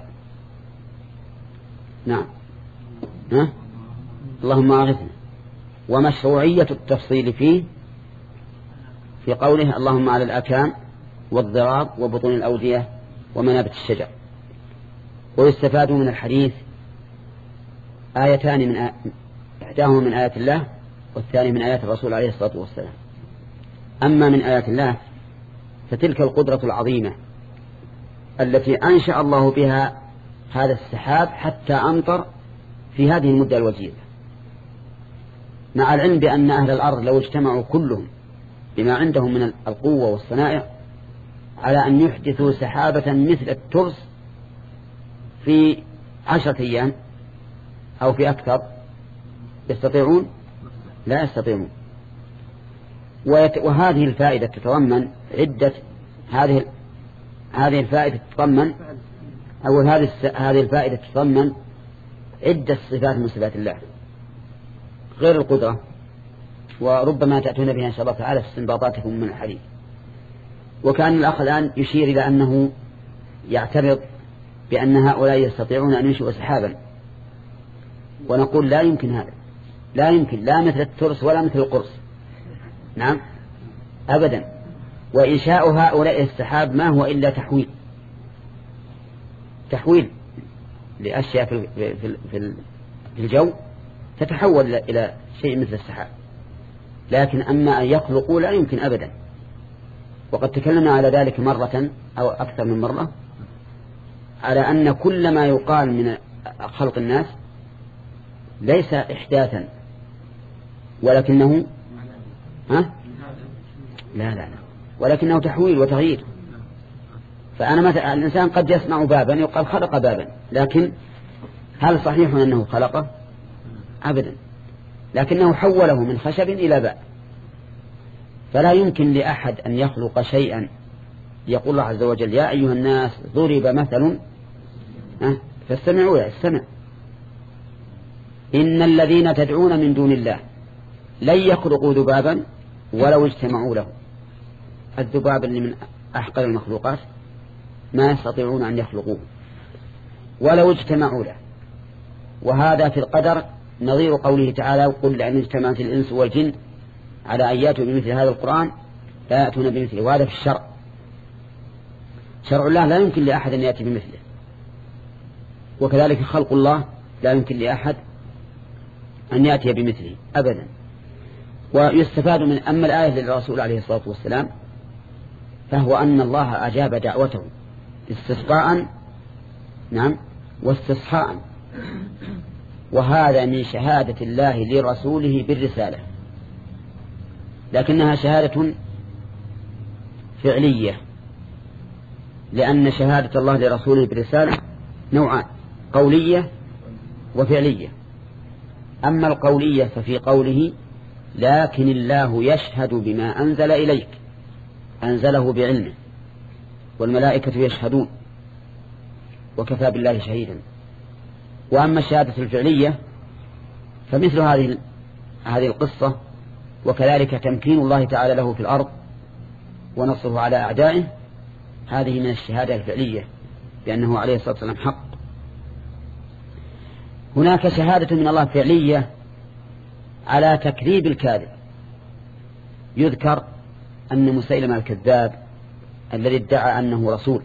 نعم. ها؟ اللهم أغثنا. ومشروعية التفصيل فيه في قوله اللهم على الأكام والضراب وبطون الأودية ومنابت الشجر. ويستفاد من الحديث آيتان، من آ... إحداهما من آيات الله والثاني من آيات الرسول عليه الصلاة والسلام. أما من آيات الله فتلك القدرة العظيمة التي أنشأ الله بها هذا السحاب حتى أمطر في هذه المدة الوجيزة، مع العلم بأن أهل الأرض لو اجتمعوا كلهم بما عندهم من القوة والصنائع على أن يحدثوا سحابة مثل الترس في عشرة أيام أو في أكثر، يستطيعون؟ لا يستطيعون. وهذه الفائدة تتضمن عدة هذه هذه الفائدة تتضمن أو هذه هذه الفائدة تتضمن عدة صفات من صفات الله غير القدرة، وربما تأتون بها إن شاء الله تعالى في استنباطاتكم من الحديث. وكان الأخ الآن يشير إلى أنه يعترض بأن هؤلاء يستطيعون أن ينشئوا سحابا، ونقول لا يمكن هذا، لا يمكن، لا مثل الترس ولا مثل القرص، نعم أبدا. وإنشاء هؤلاء السحاب ما هو إلا تحويل تحويل لأشياء في في في الجو تتحول إلى شيء مثل السحاب، لكن أما أن يخلقوا لا يمكن أبدا. وقد تكلمنا على ذلك مرة أو أكثر من مرة، على أن كل ما يقال من خلق الناس ليس إحداثا ولكنه ها؟ لا لا لا ولكنه تحويل وتغيير. فأنا مثلا الإنسان قد يسمع بابا يقال خلق بابا، لكن هل صحيح أنه خلقه؟ أبدا، لكنه حوله من خشب إلى باب. فلا يمكن لأحد أن يخلق شيئا. يقول الله عز وجل يا أيها الناس ضرب مثل فاستمعوا له، استمع. إن الذين تدعون من دون الله لن يخلقوا ذبابا ولو اجتمعوا له. الذباب اللي من أحقر المخلوقات ما يستطيعون أن يخلقوه ولو اجتمعوا له. وهذا في القدر نظير قوله تعالى قل لأن اجتمعت الإنس والجن على أن يأتوا بمثل هذا القرآن لا يأتون بمثله. وهذا في الشرع، شرع الله لا يمكن لأحد أن يأتي بمثله، وكذلك خلق الله لا يمكن لأحد أن يأتي بمثله أبدا. ويستفاد من أما الآية للرسول عليه الصلاة والسلام فهو أن الله أجاب دعوته استسقاء نعم واستصحاء، وهذا من شهادة الله لرسوله بالرسالة، لكنها شهادة فعلية، لأن شهادة الله لرسوله بالرسالة نوعان، قولية وفعلية. أما القولية ففي قوله لكن الله يشهد بما أنزل إليك، أنزله بعلمه والملائكة يشهدون وكفى بالله شهيدا. وأما الشهادة الفعلية فمثل هذه هذه القصة، وكذلك تمكين الله تعالى له في الأرض ونصره على أعدائه، هذه من الشهادة الفعلية بأنه عليه الصلاة والسلام حق. هناك شهادة من الله فعلية على تكذيب الكاذب. يذكر أن مسيلمة الكذاب الذي ادعى أنه رسول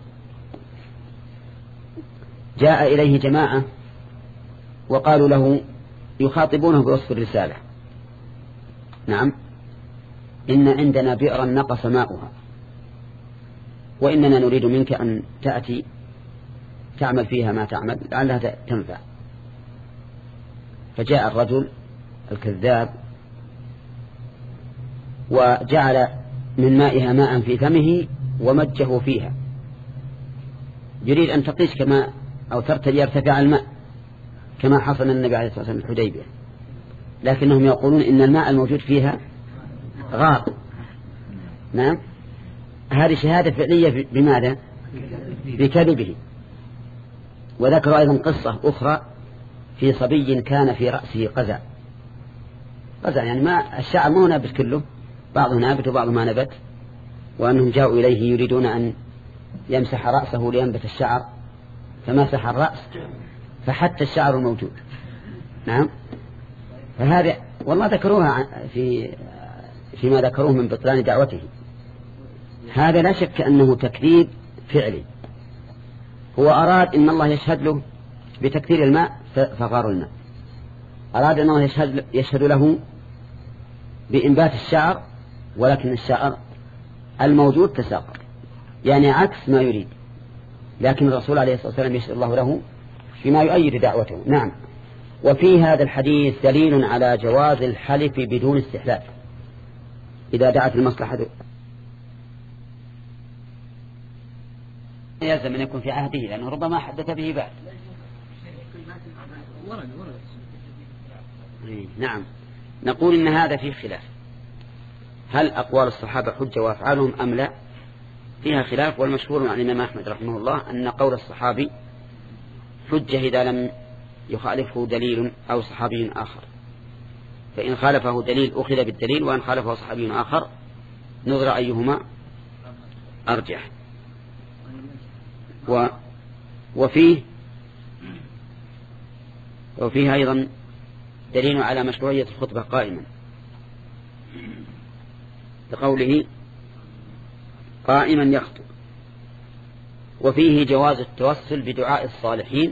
جاء إليه جماعة وقالوا له يخاطبونه بوصف الرسالة نعم إن عندنا بئرا نقص ماؤها وإننا نريد منك أن تأتي تعمل فيها ما تعمل لعلها تنفع. فجاء الرجل الكذاب وجعل من مائها ماء في فمه ومجه فيها، يريد أن تقيس كما أو ترتدي يرتفع الماء كما حصل النبي عليه الصلاة والسلام في الحديبية، لكنهم يقولون إن الماء الموجود فيها غار. نعم، هذه شهادة فعلية بماذا؟ بكذبه. وذكر أيضا قصة أخرى في صبي كان في رأسه قزع. قزع يعني ما الشعر ما هو نابت كله، بعضه نابت وبعضه ما نبت، وأنهم جاءوا إليه يريدون أن يمسح رأسه لينبت الشعر، فمسح الرأس فحتى الشعر الموجود. نعم، فهذا والله ذكروها في فيما ذكروه من بطلان دعوته. هذا لا شك أنه تكذيب فعلي. هو أراد إن الله يشهد له بتكثير الماء فغار الماء، أراد أن الله يشهد, يشهد له بإنبات الشعر، ولكن الشعر الموجود تساقط، يعني عكس ما يريد. لكن الرسول عليه الصلاة والسلام يشهد الله له فيما يؤيد دعوته. نعم. وفي هذا الحديث دليل على جواز الحلف بدون استحلاف إذا دعت المصلحة يلزم أن يكون في عهده لأنه ربما حدث به بعد. نعم. نقول إن هذا فيه خلاف، هل أقوال الصحابة حجة وأفعالهم أم لا؟ فيها خلاف، والمشهور عن الإمام أحمد رحمه الله أن قول الصحابي حجة إذا لم يخالفه دليل أو صحابي آخر، فإن خالفه دليل أخذ بالدليل، وإن خالفه صحابي آخر نظر أيهما أرجح. و وفيه وفيه أيضا دليل على مشروعية الخطبة قائما، بقوله قائما يخطب. وفيه جواز التوسل بدعاء الصالحين،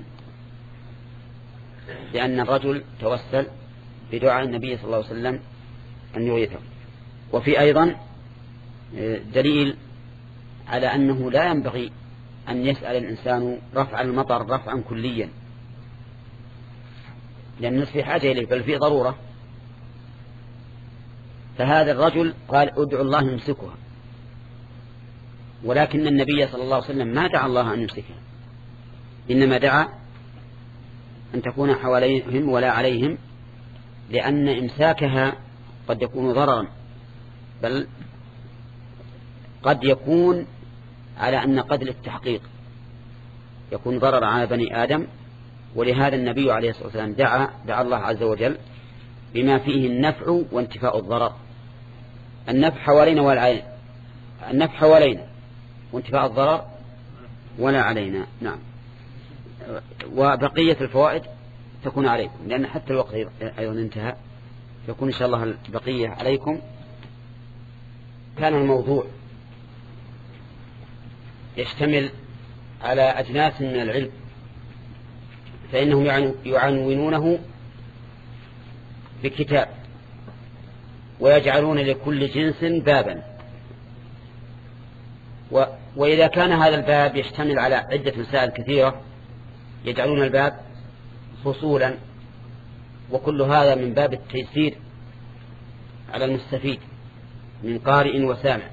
لأن الرجل توسل بدعاء النبي صلى الله عليه وسلم أن يغيثه. وفي أيضا دليل على أنه لا ينبغي أن يسأل الإنسان رفع المطر رفعا كليا، لأن الناس في حاجة إليه بل في ضرورة. فهذا الرجل قال ادعو الله يمسكها، ولكن النبي صلى الله عليه وسلم ما دعا الله أن يمسكها، إنما دعا أن تكون حواليهم ولا عليهم، لأن إمساكها قد يكون ضررا، بل قد يكون على أن قدر التحقيق يكون ضرر على بني آدم. ولهذا النبي عليه الصلاة والسلام دعا دعا الله عز وجل بما فيه النفع وانتفاء الضرر. النفع حوالينا ولا علينا، النفع حوالينا وانتفاء الضرر ولا علينا. نعم. وبقية الفوائد تكون عليكم، لأن حتى الوقت أيضا انتهى، يكون إن شاء الله البقية عليكم. كان الموضوع يشتمل على أجناس من العلم، فإنهم يعنونونه بكتاب ويجعلون لكل جنس بابا، و وإذا كان هذا الباب يشتمل على عدة مسائل كثيرة يجعلون الباب فصولا، وكل هذا من باب التيسير على المستفيد من قارئ وسامع،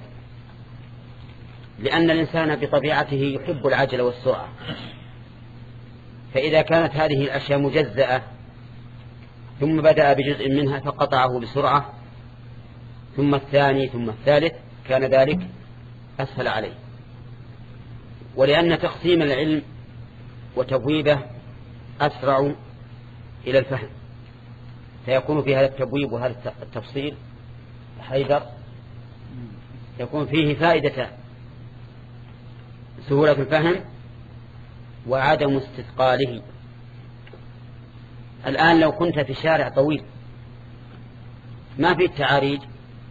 لأن الإنسان بطبيعته يحب العجلة والسرعة، فإذا كانت هذه الأشياء مجزأة ثم بدأ بجزء منها فقطعه بسرعة ثم الثاني ثم الثالث كان ذلك أسهل عليه. ولأن تقسيم العلم وتبويبه أسرع إلى الفهم، فيكون في هذا التبويب وهذا التفصيل حيدر يكون فيه فائدة سهولة الفهم وعدم استثقاله. الآن لو كنت في شارع طويل ما في التعاريج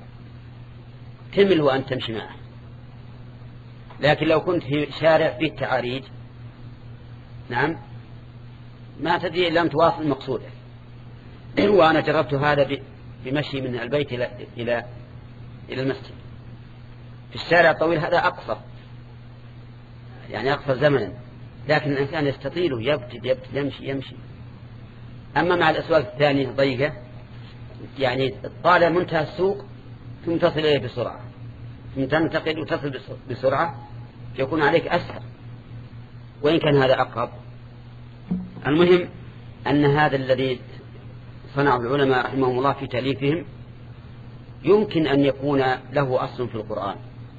تمل وأن تمشي معه، لكن لو كنت في شارع فيه التعاريج نعم ما تدري إلا أن تواصل مقصودك. وأنا جربت هذا بمشي من البيت إلى إلى إلى المسجد في الشارع الطويل، هذا أقصر يعني أقصر زمنا، لكن الإنسان يستطيله يبتد يبتد يمشي يمشي. أما مع الأسواق الثانية ضيقة يعني طال منتهى السوق ثم تصل إليه بسرعة ثم تنتقل وتصل بسرعة يكون عليك أسهل، وإن كان هذا أقرب. المهم أن هذا الذي صنعه العلماء رحمهم الله في تأليفهم يمكن أن يكون له أصل في القرآن.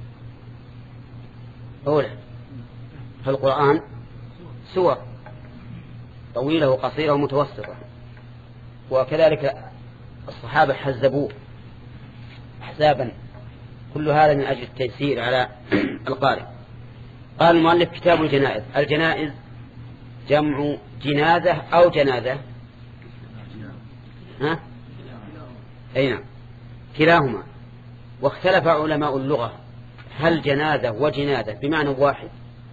أولا فالقرآن سور طويلة وقصيرة ومتوسطة، وكذلك الصحابة حزبوه أحزابا، كل هذا من أجل التيسير على القارئ. قال المؤلف كتاب الجنائز. الجنائز جمع جنازة أو جنازة، ها؟ أي نعم كلاهما. واختلف علماء اللغة هل جنازة وجنازة بمعنى واحد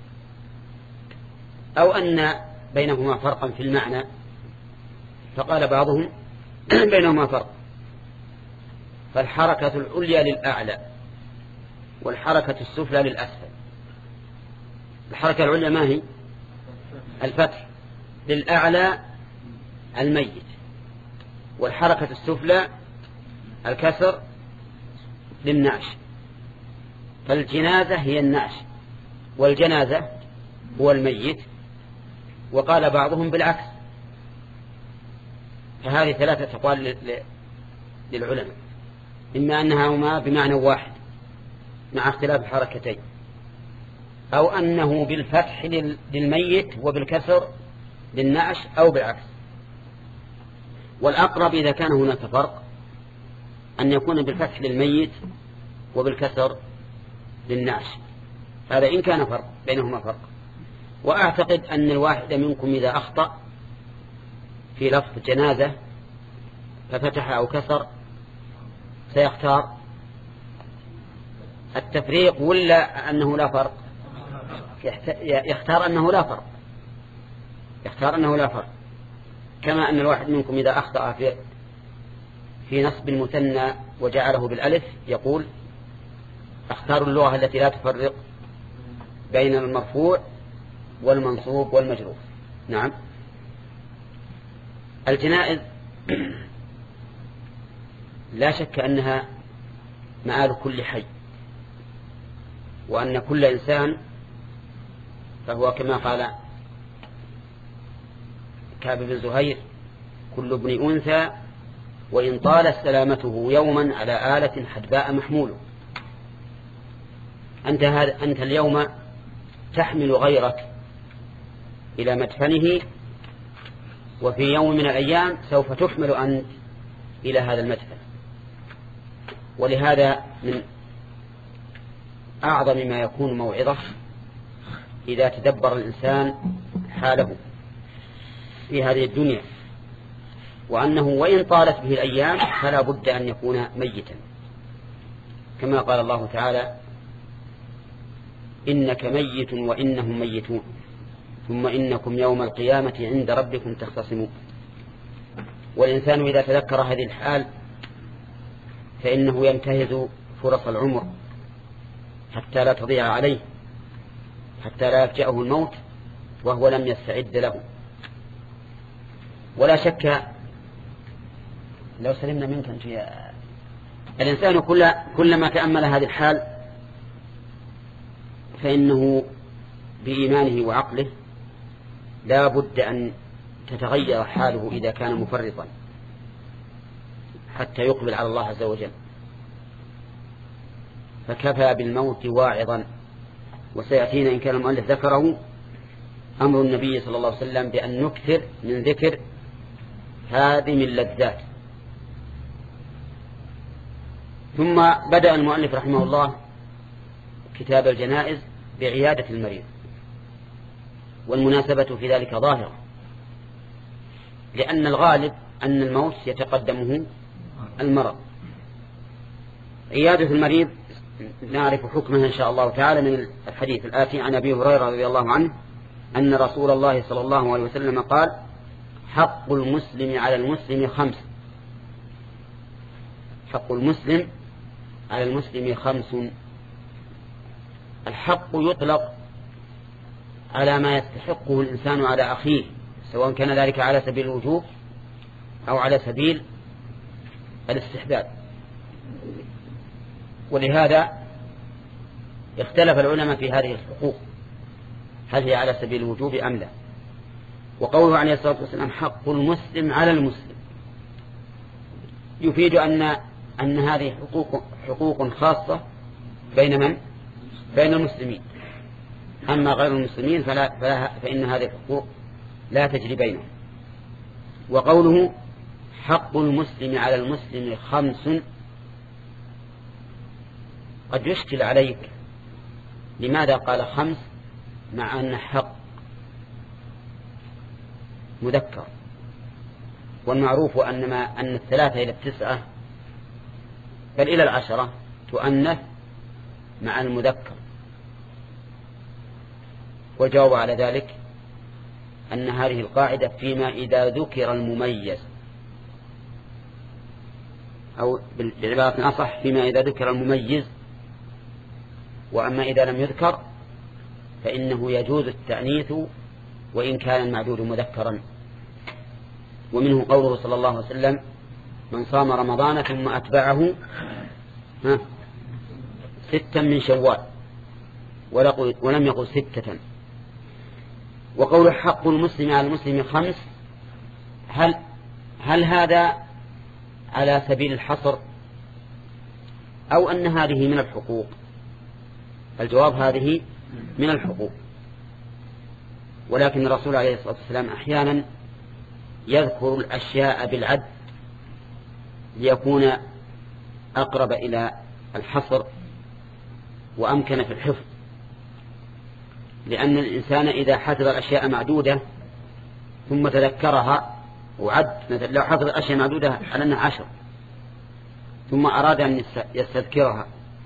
أو أن بينهما فرقا في المعنى، فقال بعضهم بينهما فرق، فالحركة العليا للأعلى والحركة السفلى للأسفل. الحركة العليا ما هي؟ الفتح، للأعلى الميت، والحركة السفلى الكسر للنعش. فالجنازة هي النعش والجنازة هو الميت، وقال بعضهم بالعكس. فهذه ثلاثة أقوال للعلماء، إما أنها هما بمعنى واحد مع اختلاف الحركتين، أو أنه بالفتح للميت وبالكسر للنعش، أو بالعكس. والأقرب إذا كان هناك فرق أن يكون بالفتح للميت وبالكسر للنعش، هذا إن كان فرق بينهما فرق. وأعتقد أن الواحد منكم إذا أخطأ في لفظ جنازة ففتح أو كسر سيختار التفريق ولا أنه لا فرق؟ يختار أنه لا فرق، يختار أنه لا فرق. كما أن الواحد منكم إذا أخطأ في في نصب المثنى وجعله بالألف يقول اختار اللغة التي لا تفرق بين المرفوع والمنصوب والمجرور. نعم. الجنائز لا شك أنها مآل كل حي، وأن كل إنسان فهو كما قال كعب بن زهير كل ابن أنثى وإن طالت سلامته يوما على آلة حدباء محمول. أنت, أنت اليوم تحمل غيرك إلى مدفنه، وفي يوم من الأيام سوف تحمل أنت إلى هذا المدفن. ولهذا من أعظم ما يكون موعظة إذا تدبر الإنسان حاله في هذه الدنيا، وأنه وإن طالت به الأيام فلا بد أن يكون ميتا، كما قال الله تعالى إنك ميت وإنهم ميتون ثم إنكم يوم القيامة عند ربكم تختصمون. والإنسان إذا تذكر هذه الحال فإنه ينتهز فرص العمر حتى لا تضيع عليه، حتى لا يفجأه الموت وهو لم يستعد له. ولا شك لو سلمنا منك أنت يا الإنسان كل كلما تأمل هذه الحال فإنه بإيمانه وعقله لا بد أن تتغير حاله إذا كان مفرطا حتى يقبل على الله عز وجل. فكفى بالموت واعظا. وسيأتينا إن كان المؤلف ذكره أمر النبي صلى الله عليه وسلم بأن نكثر من ذكر هادم اللذات. ثم بدأ المؤلف رحمه الله كتاب الجنائز بعيادة المريض، والمناسبة في ذلك ظاهرة، لأن الغالب أن الموت يتقدمه المرض. عيادة المريض نعرف حكمها إن شاء الله تعالى من الحديث الآتي عن أبي هريرة رضي الله عنه أن رسول الله صلى الله عليه وسلم قال حق المسلم على المسلم خمس. حق المسلم على المسلم خمس. الحق يطلق على ما يستحقه الإنسان على أخيه، سواء كان ذلك على سبيل الوجوب أو على سبيل الاستحباب. ولهذا اختلف العلماء في هذه الحقوق، هل هي على سبيل الوجوب أم لا. وقوله عليه الصلاة والسلام حق المسلم على المسلم يفيد أن أن هذه حقوق حقوق خاصة بين من؟ بين المسلمين. أما غير المسلمين فلا فلا فإن هذه الحقوق لا تجري بينهم. وقوله حق المسلم على المسلم خمس قد يشكل عليك لماذا قال خمس مع أن حق مذكر، والمعروف أن ما أن الثلاثة إلى التسعة بل إلى العشرة تؤنث مع المذكر. وجاوب على ذلك أن هذه القاعدة فيما إذا ذكر المميز، أو بالعبارة أصح فيما إذا ذكر المميز، وأما إذا لم يذكر فإنه يجوز التأنيث وإن كان المعدود مذكرا. ومنه قوله صلى الله عليه وسلم من صام رمضان ثم أتبعه ها ستا من شوال ولم يقل ستة. وقول حق المسلم على المسلم خمس، هل هل هذا على سبيل الحصر أو أن هذه من الحقوق؟ الجواب هذه من الحقوق، ولكن الرسول عليه الصلاة والسلام أحيانا يذكر الأشياء بالعد ليكون أقرب إلى الحصر وأمكن في الحفظ، لأن الإنسان إذا حفظ الأشياء معدودة ثم تذكرها وعد، مثلا لو حفظ الأشياء معدودة على أنها عشر ثم أراد أن يستذكرها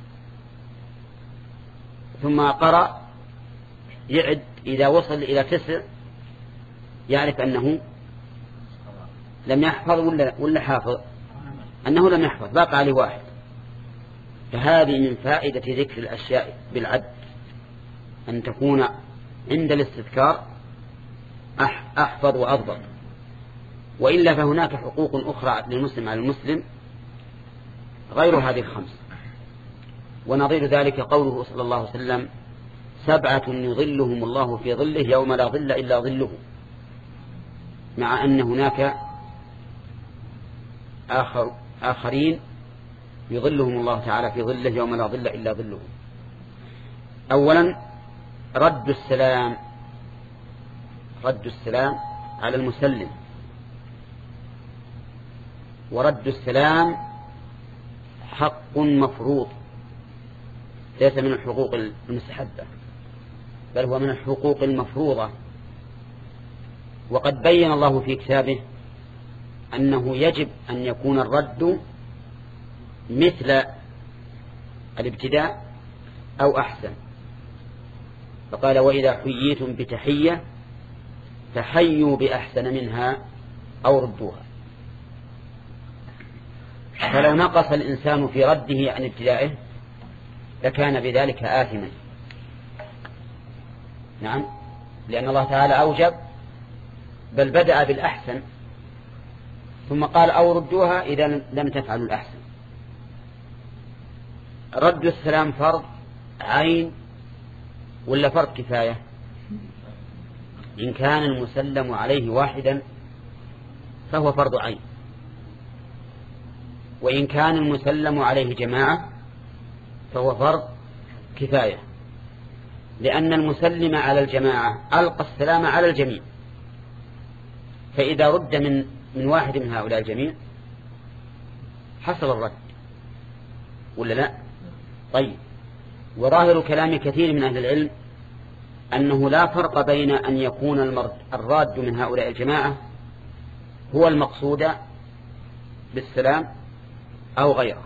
ثم قرأ يعد، إذا وصل إلى تسع يعرف أنه لم يحفظ ولا, ولا حافظ، أنه لم يحفظ باقي عليه واحد. فهذه من فائدة ذكر الأشياء بالعد، أن تكون عند الاستذكار أحفظ وأضبط. وإلا فهناك حقوق أخرى للمسلم على المسلم غير هذه الخمس، ونظير ذلك قوله صلى الله عليه وسلم: سبعة يظلهم الله في ظله يوم لا ظل إلا ظله، مع أن هناك آخر آخرين يظلهم الله تعالى في ظله يوم لا ظل إلا ظله. أولا رد السلام، رد السلام على المسلم، ورد السلام حق مفروض ليس من الحقوق المستحبة، بل هو من الحقوق المفروضة. وقد بين الله في كتابه أنه يجب أن يكون الرد مثل الابتداء أو أحسن، فقال: وإذا حييتم بتحية فحيوا بأحسن منها أو ردوها. فلو نقص الإنسان في رده عن ابتدائه لكان بذلك آثما. نعم، لأن الله تعالى أوجب، بل بدأ بالأحسن ثم قال: أو ردوها إذا لم تفعلوا الأحسن. رد السلام فرض عين ولا فرض كفاية؟ إن كان المسلم عليه واحدا فهو فرض عين، وإن كان المسلم عليه جماعة فهو فرض كفاية، لأن المسلم على الجماعة ألقى السلام على الجميع، فإذا رد من من واحد من هؤلاء الجميع حصل الرد ولا لا؟ طيب، وظاهر كلام كثير من أهل العلم أنه لا فرق بين أن يكون المرد الراد من هؤلاء الجماعة هو المقصود بالسلام أو غيره.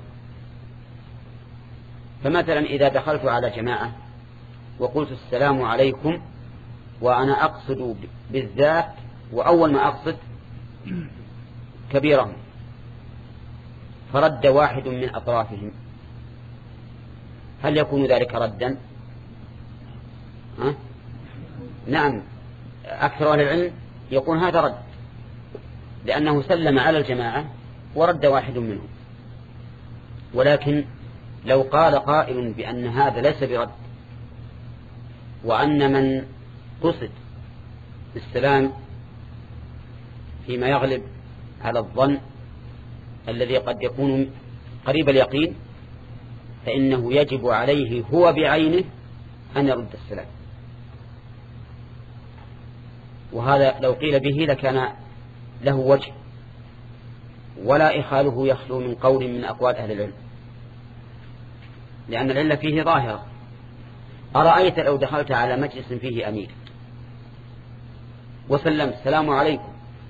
فمثلا إذا دخلت على جماعة وقلت السلام عليكم وأنا أقصد بالذات، وأول ما أقصد كبيرهم، فرد واحد من أطرافهم، هل يكون ذلك ردا؟ ها؟ نعم، أكثر أهل العلم يقول هذا رد، لأنه سلم على الجماعة ورد واحد منهم. ولكن لو قال قائل بأن هذا ليس برد، وأن من قصد بالسلام فيما يغلب على الظن الذي قد يكون قريب اليقين، فإنه يجب عليه هو بعينه أن يرد السلام. وهذا لو قيل به لكان له وجه، ولا إخاله يخلو من قول من أقوال أهل العلم، لأن العلة فيه ظاهرة. أرأيت لو دخلت على مجلس فيه أمير وسلمت السلام عليكم،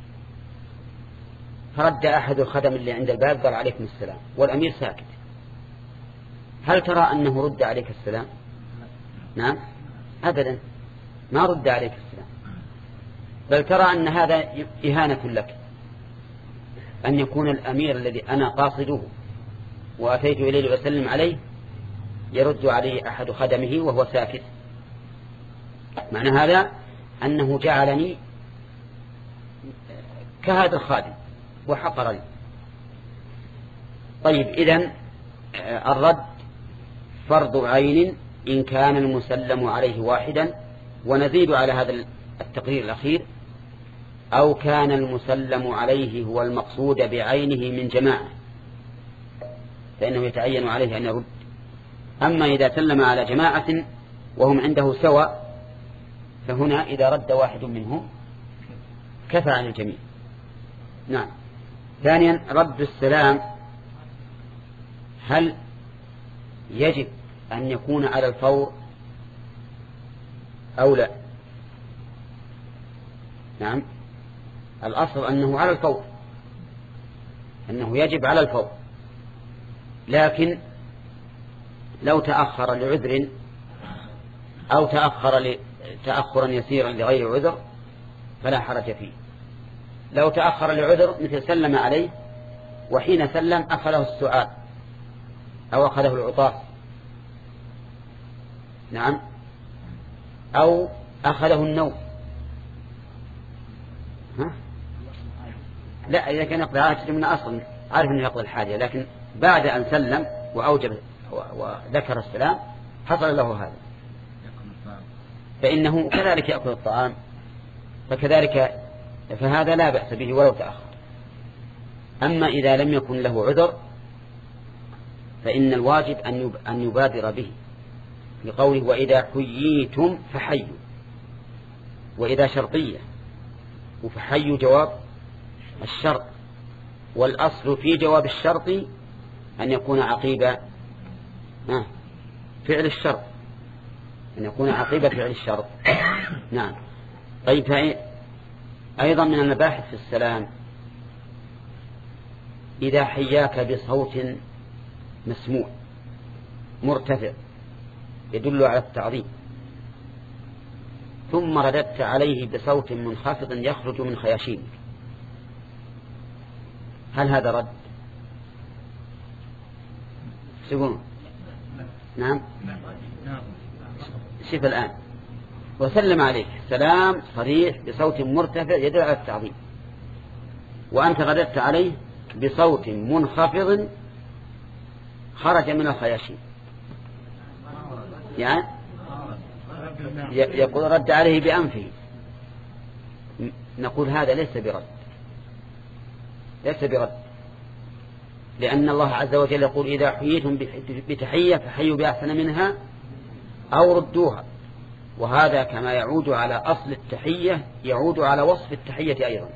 فرد أحد الخدم اللي عند الباب قال عليكم السلام والأمير ساكت، هل ترى أنه رد عليك السلام؟ نعم، أبدا، ما رد عليك السلام، بل ترى أن هذا إهانة لك، أن يكون الأمير الذي أنا قاصده وأتيت إليه وأسلم عليه يرد عليه أحد خدمه وهو ساكت. معنى هذا أنه جعلني كهذا الخادم وحقرني. طيب، إذن الرد فرض عين إن كان المسلم عليه واحدا، ونزيد على هذا التقرير الأخير أو كان المسلم عليه هو المقصود بعينه من جماعة فإنه يتعين عليه أن يرد. أما إذا سلم على جماعة وهم عنده سواء فهنا إذا رد واحد منهم كفى عن الجميع. نعم. ثانيا رد السلام هل يجب أن يكون على الفور أو لا؟ نعم الأصل أنه على الفور، أنه يجب على الفور، لكن لو تأخر لعذر أو تأخر تأخرا يسيرا لغير عذر فلا حرج فيه. لو تأخر لعذر مثل سلم عليه وحين سلم أخذه السؤال أو أخذه العطاس، نعم، أو أخذه النوم، ها؟ لا، إذا كان يقضي عادة من أصل عارف أنه يقضي الحاجة، لكن بعد أن سلم وأوجب وذكر السلام حصل له هذا فإنه كذلك يأكل الطعام، فكذلك فهذا لا بأس به ولو تأخر. أما إذا لم يكن له عذر فإن الواجب أن يبادر به لقوله وإذا حييتم فحيوا، وإذا شرطية وفحيوا جواب الشرط، والأصل في جواب الشرط أن يكون عقيب فعل الشرط، أن يكون عقيب فعل الشرط. نعم. طيب أيضا من المباحث في السلام إذا حياك بصوت مسموع مرتفع يدل على التعظيم ثم رددت عليه بصوت منخفض يخرج من خياشيمك، هل هذا رد؟ سيقولون نعم. شوف الآن وسلم عليك سلام صريح بصوت مرتفع يدل على التعظيم، وأنت رددت عليه بصوت منخفض خرج من الخياشيم، يعني يقول رد عليه بأنفه، نقول هذا ليس برد، ليس برد، لأن الله عز وجل يقول إذا حييتم بتحية فحيوا بأحسن منها أو ردوها، وهذا كما يعود على أصل التحية يعود على وصف التحية أيضا.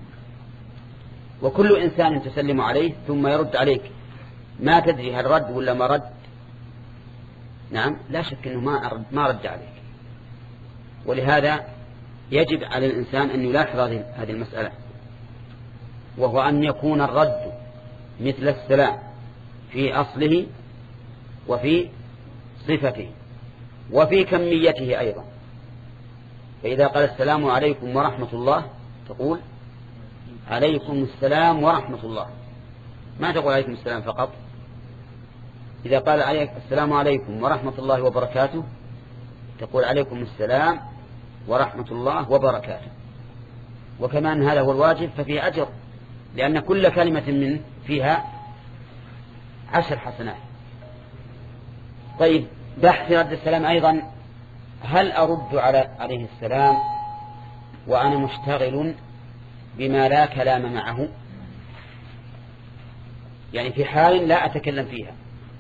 وكل إنسان تسلم عليه ثم يرد عليك ما تدري هل رد ولا ما رد، نعم لا شك أنه ما رد, ما رد عليك. ولهذا يجب على الإنسان أن يلاحظ هذه المسألة، وهو أن يكون الرد مثل السلام في أصله وفي صفته وفي كميته أيضا. فإذا قال السلام عليكم ورحمة الله تقول عليكم السلام ورحمة الله، ما تقول عليكم السلام فقط. إذا قال عليك السلام عليكم ورحمة الله وبركاته تقول عليكم السلام ورحمة الله وبركاته. وكمان هذا هو الواجب ففيه أجر، لأن كل كلمة منه فيها عشر حسنات. طيب بحث رد السلام أيضا، هل أرد على عليه السلام وأنا مشتغل بما لا كلام معه، يعني في حال لا أتكلم فيها،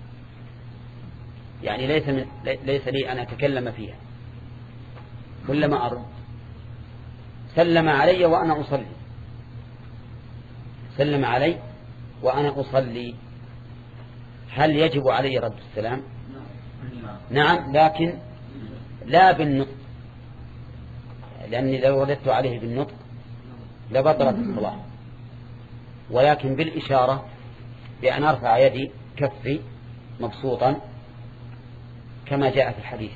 يعني ليس, من ليس لي أن أتكلم فيها، كلما أرد سلم علي وأنا أصلي، سلم علي وأنا أصلي، هل يجب علي رد السلام؟ نعم، لكن لا بالنطق، لأني لو رددت عليه بالنطق لبطلت الصلاة، ولكن بالإشارة بأن أرفع يدي كفي مبسوطا كما جاء في الحديث.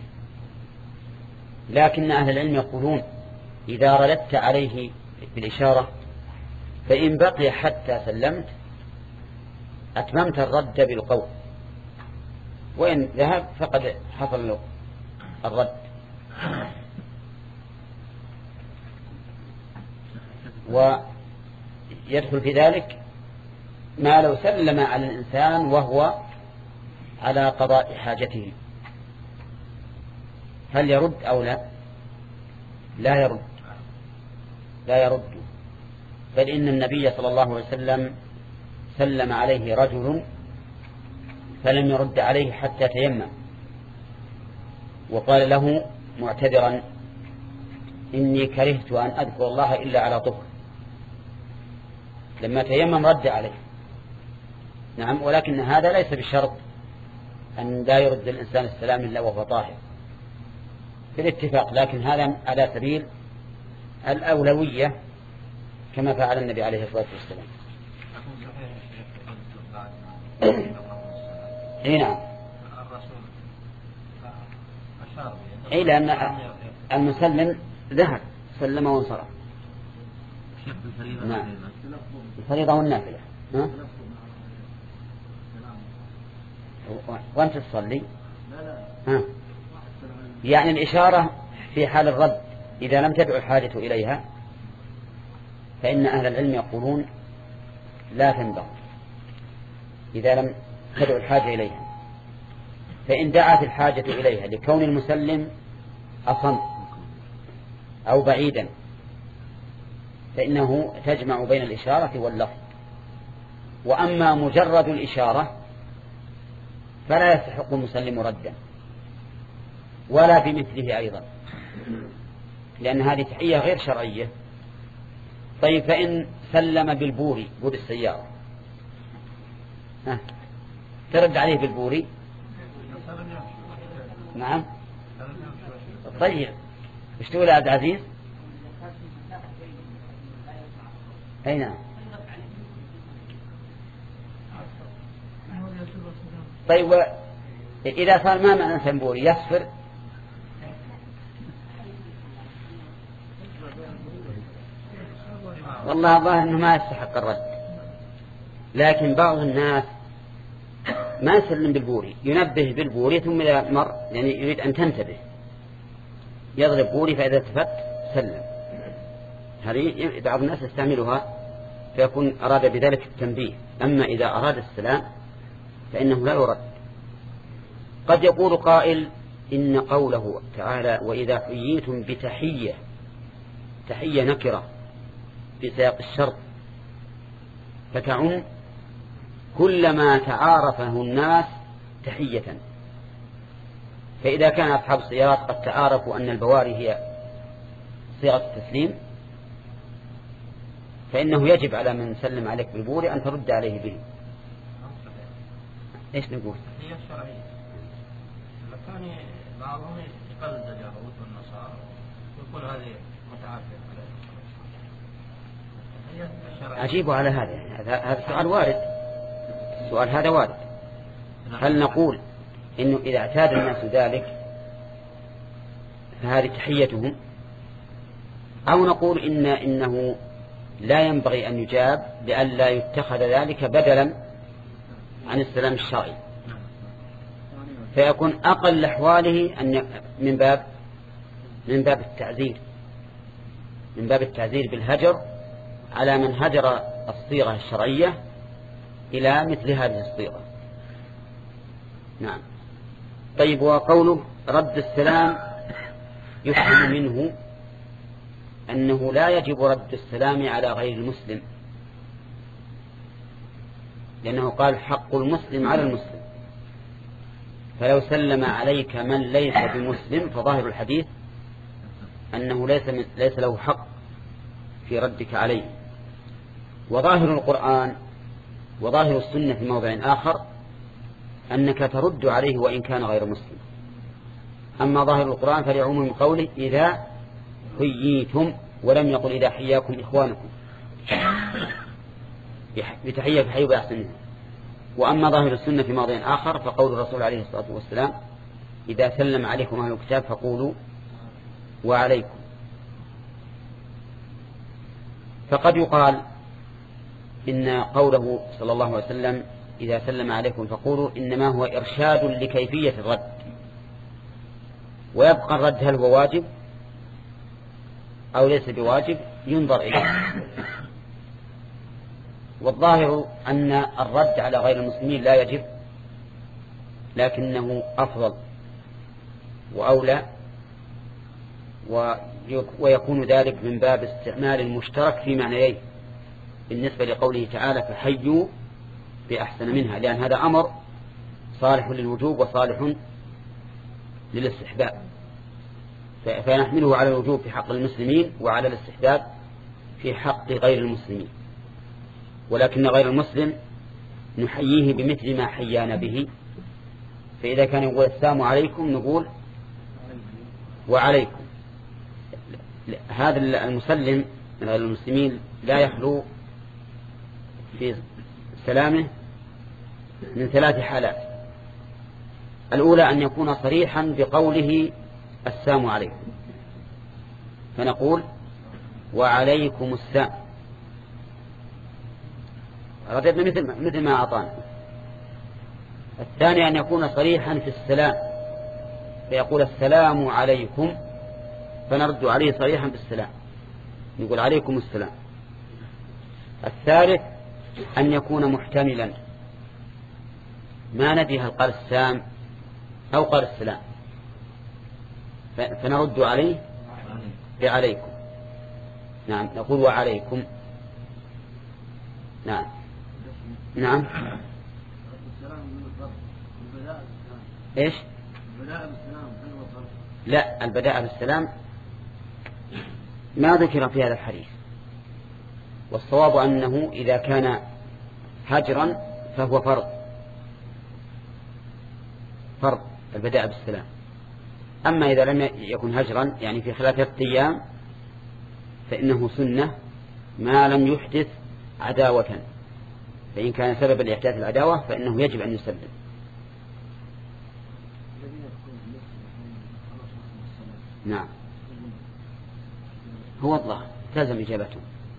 لكن أهل العلم يقولون إذا رددت عليه بالإشارة فإن بقي حتى سلمت أتممت الرد بالقول، وإن ذهب فقد حصل له الرد. ويدخل في ذلك ما لو سلم على الإنسان وهو على قضاء حاجته، هل يرد أو لا؟ لا يرد لا يرد بل إن النبي صلى الله عليه وسلم سلم عليه رجل فلم يرد عليه حتى تيمم وقال له معتذرا إني كرهت أن أذكر الله إلا على طهر. لما تيمم رد عليه. نعم، ولكن هذا ليس بشرط أن لا يرد الإنسان السلام إلا وهو طاهر في الاتفاق، لكن هذا على سبيل الأولوية كما فعل النبي عليه الصلاة والسلام. اي نعم، اي لأن المسلم ذهب سلم وانصرف. نعم، الفريضة والنافلة. ها؟ وانت تصلي؟ ها؟ يعني الإشارة في حال الرد إذا لم تدعو الحاجة إليها فإن أهل العلم يقولون لا تنبغي إذا لم تدعو الحاجة إليها. فإن دعت الحاجة إليها لكون المسلم أصم أو بعيدا فإنه تجمع بين الإشارة واللفظ. وأما مجرد الإشارة فلا يستحق المسلم ردا ولا بمثله أيضا، لأن هذه تحية غير شرعية. طيب فإن سلم بالبوري بور السيارة ها ترد عليه بالبوري؟ نعم. طيب ايش تقول يا عبد العزيز؟ اي نعم. طيب إذا صار ما معنى سنبوري يصفر؟ والله الله أنه ما يستحق الرد، لكن بعض الناس ما يسلم بالبوري، ينبه بالبوري ثم إذا مر يعني يريد أن تنتبه يضرب بوري فإذا التفت سلم. هذه بعض الناس يستعملها فيكون أراد بذلك التنبيه. أما إذا أراد السلام فإنه لا يرد. قد يقول قائل إن قوله تعالى وإذا حييتم بتحية، تحية نكرة في سياق الشرط فتعم كلما تعارفه الناس تحية. فإذا كان أصحاب السيارات قد تعارفوا أن البواري هي صيغة التسليم فإنه يجب على من سلم عليك بالبوري أن ترد عليه به. إيش نقول؟ هي الشرعية. كان بعضهم يقلد اليهود والنصارى ويقول هذه متعافية. أجيب على هذا. هذا السؤال وارد. السؤال هذا وارد. هل نقول إنه إذا اعتاد الناس ذلك فهذه تحيتهم، أو نقول إن إنه لا ينبغي أن يجاب لئلا يتخذ ذلك بدلا عن السلام الشرعي، فيكون أقل أحواله أن من باب من باب التعزير من باب التعزير بالهجر على من هجر الصيغة الشرعية إلى مثل هذه الصيغة. نعم. طيب وقوله رد السلام يفهم منه أنه لا يجب رد السلام على غير المسلم، لأنه قال حق المسلم على المسلم، فلو سلم عليك من ليس بمسلم فظاهر الحديث أنه ليس, ليس له حق في ردك عليه. وظاهر القرآن وظاهر السنة في موضع آخر أنك ترد عليه وإن كان غير مسلم. أما ظاهر القرآن فليعم من قوله إذا حييتم، ولم يقل إذا حياكم إخوانكم بتحية فحيوا بأحسنها. وأما ظاهر السنة في موضع آخر فقول الرسول عليه الصلاة والسلام إذا سلم عليكم أهل الكتاب فقولوا وعليكم. فقد يقال إن قوله صلى الله عليه وسلم إذا سلم عليكم فقولوا إنما هو إرشاد لكيفية الرد، ويبقى الرد هل هو واجب أو ليس بواجب ينظر إليه. والظاهر أن الرد على غير المسلمين لا يجب، لكنه أفضل وأولى ويكون ذلك من باب استعمال المشترك في معنيين بالنسبة لقوله تعالى فحيوا بأحسن منها، لأن هذا أمر صالح للوجوب وصالح للاستحباب، فنحمله على الوجوب في حق المسلمين وعلى الاستحباب في حق غير المسلمين. ولكن غير المسلم نحييه بمثل ما حيانا به، فإذا كان يقول السلام عليكم نقول وعليكم. هذا المسلم من غير المسلمين لا يخلو في سلامه من ثلاث حالات. الأولى أن يكون صريحا بقوله السلام عليكم، فنقول وعليكم السلام، رددنا مثل, مثل ما أعطانا. الثاني أن يكون صريحا في السلام، فيقول السلام عليكم، فنرد عليه صريحا بالسلام، نقول عليكم السلام. الثالث أن يكون محتملا، ما ندري هل قال السلام أو قال السلام، فنرد عليه بعليكم. نعم، نقول وعليكم. نعم نعم. إيش؟ لا، البداء بالسلام ما ذكر في هذا الحديث، والصواب أنه إذا كان هجرا فهو فرض فرض البداء بالسلام. أما إذا لم يكن هجرا يعني في خلال ثلاثة أيام فإنه سنة ما لم يحدث عداوة، فإن كان سببا لإحداث العداوة فإنه يجب أن يسلم. نعم، هو الله تلزم إجابته.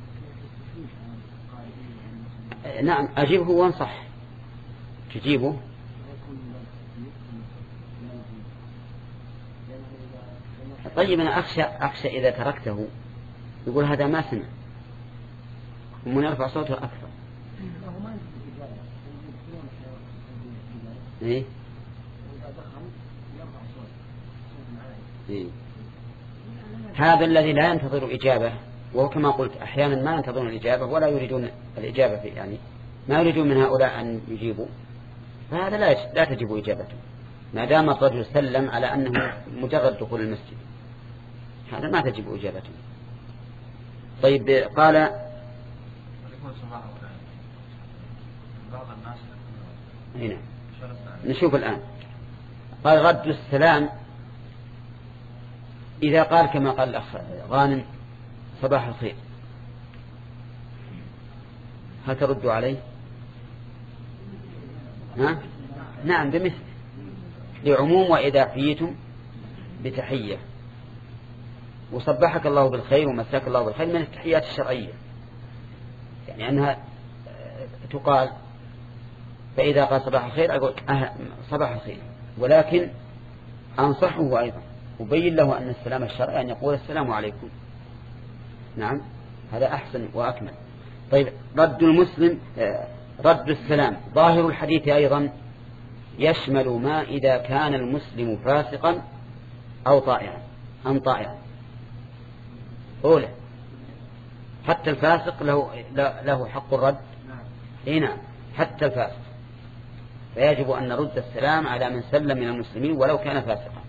نعم، أجيبه وانصح تجيبه. طيب أنا أخشى, أخشى إذا تركته يقول هذا ما سمع ومن يرفع صوته أكثر. إيه؟ إيه؟ هذا الذي لا ينتظر إجابة، وهو كما قلت أحيانا ما ينتظرون الإجابة ولا يريدون الإجابة في يعني ما يريدون من هؤلاء أن يجيبوا، فهذا لا لا تجب إجابته ما دام الرجل سلم على أنه مجرد دخول المسجد، هذا ما تجب إجابته. طيب قال هنا نشوف الآن. قال رد السلام إذا قال كما قال الأخ غانم صباح الخير، هل ترد عليه؟ ها؟ نعم بمثل لعموم وإذا حييتم بتحية، وصبحك الله بالخير ومساك الله بالخير من التحيات الشرعية، يعني أنها تقال. فإذا قال صباح الخير أقول أه صباح الخير، ولكن أنصحه أيضا وبين له أن السلام الشرعي أن يقول السلام عليكم. نعم، هذا أحسن وأكمل. طيب رد المسلم رد السلام ظاهر الحديث أيضا يشمل ما إذا كان المسلم فاسقا أو طائعا أم طائعا. أولى حتى الفاسق له له حق الرد. إيه نعم، حتى الفاسق، فيجب أن نرد السلام على من سلم من المسلمين ولو كان فاسقا.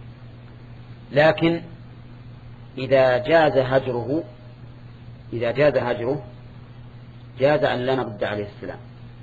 لكن إذا جاز هجره إذا جاز هجره جاز أن لا نرد عليه السلام.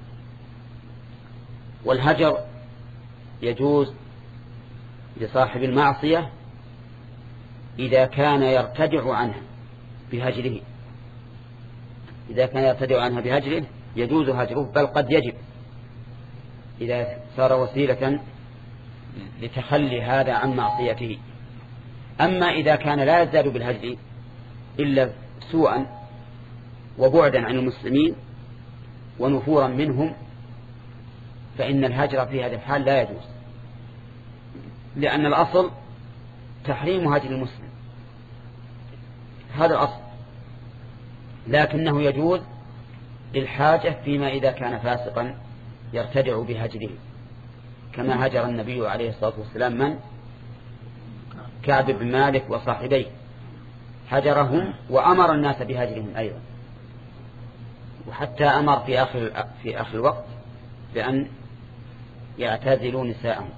والهجر يجوز لصاحب المعصية إذا كان يرتدع عنها بهجره، إذا كان يرتدع عنها بهجره يجوز هجره، بل قد يجب إذا صار وسيلة لتخلي هذا عن معصيته. أما إذا كان لا يزداد بالهجر إلا سوءا وبعدا عن المسلمين ونفورا منهم فإن الهجر في هذا الحال لا يجوز، لأن الأصل تحريم هجر المسلم، هذا الأصل، لكنه يجوز للحاجة فيما إذا كان فاسقا يرتدع بهجره، كما هجر النبي عليه الصلاة والسلام من كعب بن مالك وصاحبيه هجرهم وأمر الناس بهجرهم أيضا، وحتى أمر في آخر في آخر الوقت بأن يعتزلوا نساءهم.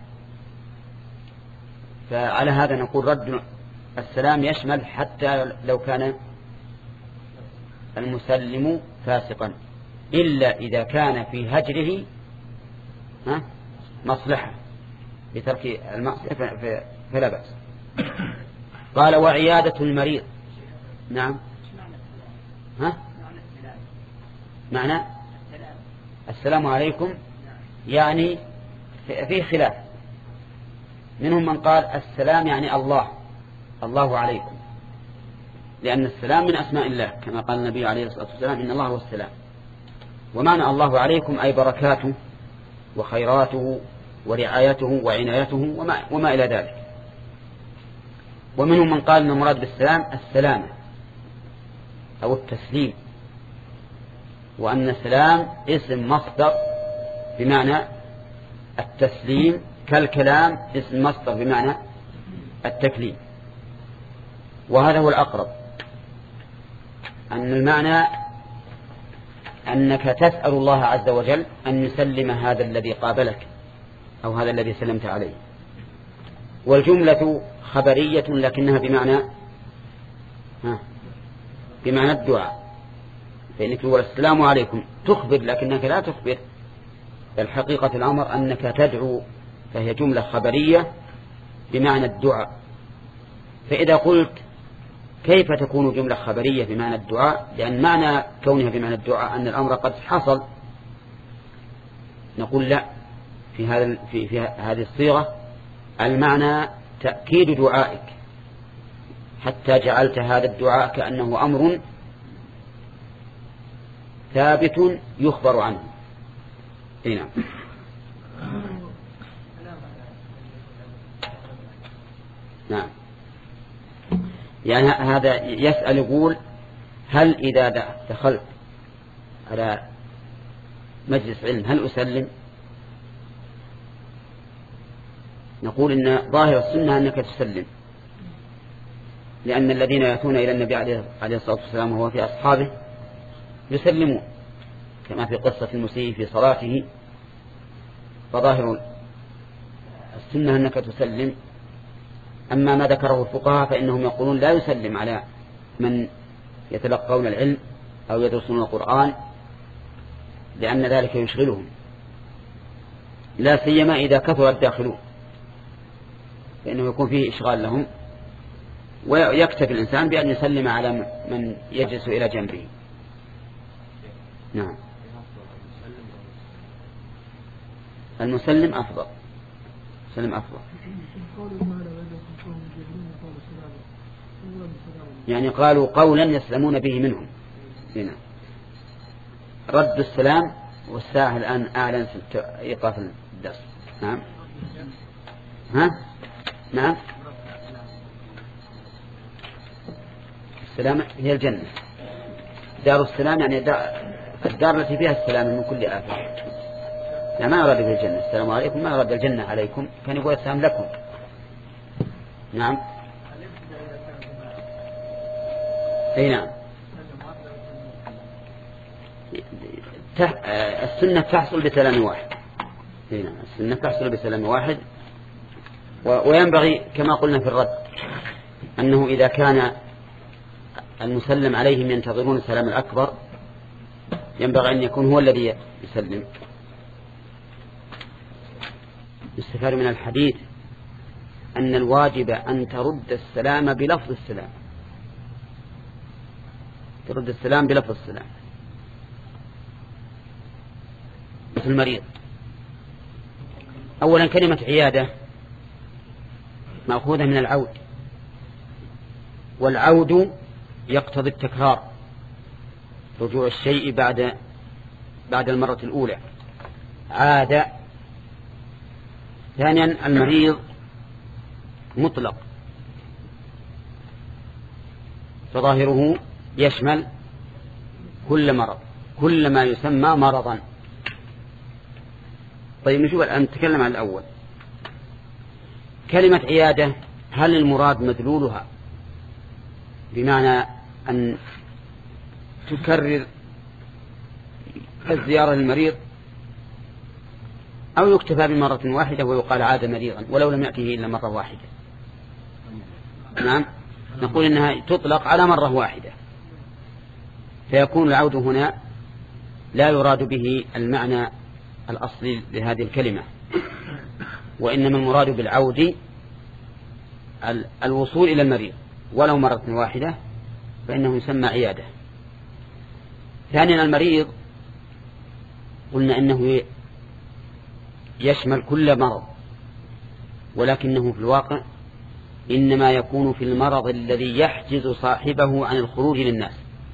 فعلى هذا نقول رد السلام يشمل حتى لو كان المسلم فاسقا، إلا إذا كان في هجره مصلحة بترك المعصية فلا بأس. قال وعيادة المريض. نعم. ها؟ معنى السلام عليكم يعني في خلاف، منهم من قال السلام يعني الله الله عليكم، لأن السلام من أسماء الله كما قال النبي عليه الصلاة والسلام إن الله هو السلام، ومعنى الله عليكم أي بركاته وخيراته ورعايته وعنايته وما, وما إلى ذلك. ومنهم من قال أن المراد بالسلام السلامة أو التسليم، وأن السلام اسم مصدر بمعنى التسليم، كالكلام اسم مصدر بمعنى التكليم. وهذا هو الأقرب، أن المعنى أنك تسأل الله عز وجل أن يسلم هذا الذي قابلك أو هذا الذي سلمت عليه. والجملة خبرية لكنها بمعنى ها بمعنى الدعاء، فإنك تقول السلام عليكم تخبر لكنك لا تخبر، بل حقيقة الأمر أنك تدعو، فهي جملة خبرية بمعنى الدعاء. فإذا قلت كيف تكون جملة خبرية بمعنى الدعاء؟ لأن معنى كونها بمعنى الدعاء أن الأمر قد حصل. نقول لا، في هذا في, في هذه الصيغة المعنى تأكيد دعائك، حتى جعلت هذا الدعاء كأنه أمر ثابت يخبر عنه. هنا نعم، يعني هذا يسأل يقول هل إذا دخلت على مجلس علم هل أسلم؟ نقول إن ظاهر السنة أنك تسلم، لأن الذين يأتون إلى النبي عليه الصلاة والسلام وهو في أصحابه يسلمون، كما في قصة المسيء في صلاته، فظاهر السنة أنك تسلم. أما ما ذكره الفقهاء فإنهم يقولون لا يسلم على من يتلقون العلم أو يدرسون القرآن، لأن ذلك يشغلهم، لا سيما إذا كثر الداخلون، فإنه يكون فيه إشغال لهم، ويكتفي الإنسان بأن يسلم على من يجلس إلى جنبه. نعم، المسلم أفضل، المسلم أفضل. يعني قالوا قولا يسلمون به منهم. هنا رد السلام، والساعة الآن أعلن إيقاف الدرس. نعم. ها؟ نعم. السلام هي الجنة، دار السلام يعني الدار التي فيها السلام من كل آفة. يعني ما أراد به الجنة السلام عليكم، ما أراد الجنة عليكم، كان يقول السلام لكم. نعم. أي نعم، السنة تحصل بسلام واحد. أي نعم، السنة تحصل بسلام واحد. وينبغي كما قلنا في الرد أنه إذا كان المسلم عليهم ينتظرون السلام الأكبر ينبغي أن يكون هو الذي يسلم. يستفاد من الحديث أن الواجب أن ترد السلام بلفظ السلام، ترد السلام بلفظ السلام. مثل المريض، أولا كلمة عيادة مأخوذة من العود، والعود يقتضي التكرار، رجوع الشيء بعد بعد المرة الأولى، عاد. ثانيا المريض مطلق، فظاهره يشمل كل مرض، كل ما يسمى مرضا. طيب نشوف الآن، نتكلم عن الأول. كلمة عيادة هل المراد مدلولها بمعنى أن تكرر الزيارة للمريض، أو يكتفى بمرة واحدة ويقال عاد مريضا ولو لم يأته إلا مرة واحدة. نعم، نقول إنها تطلق على مرة واحدة، فيكون العود هنا لا يراد به المعنى الأصلي لهذه الكلمة، وإنما المراد بالعود الوصول إلى المريض ولو مرة واحدة، فإنه يسمى عيادة. ثانيا المريض قلنا إنه يشمل كل مرض، ولكنه في الواقع إنما يكون في المرض الذي يحجز صاحبه عن الخروج للناس،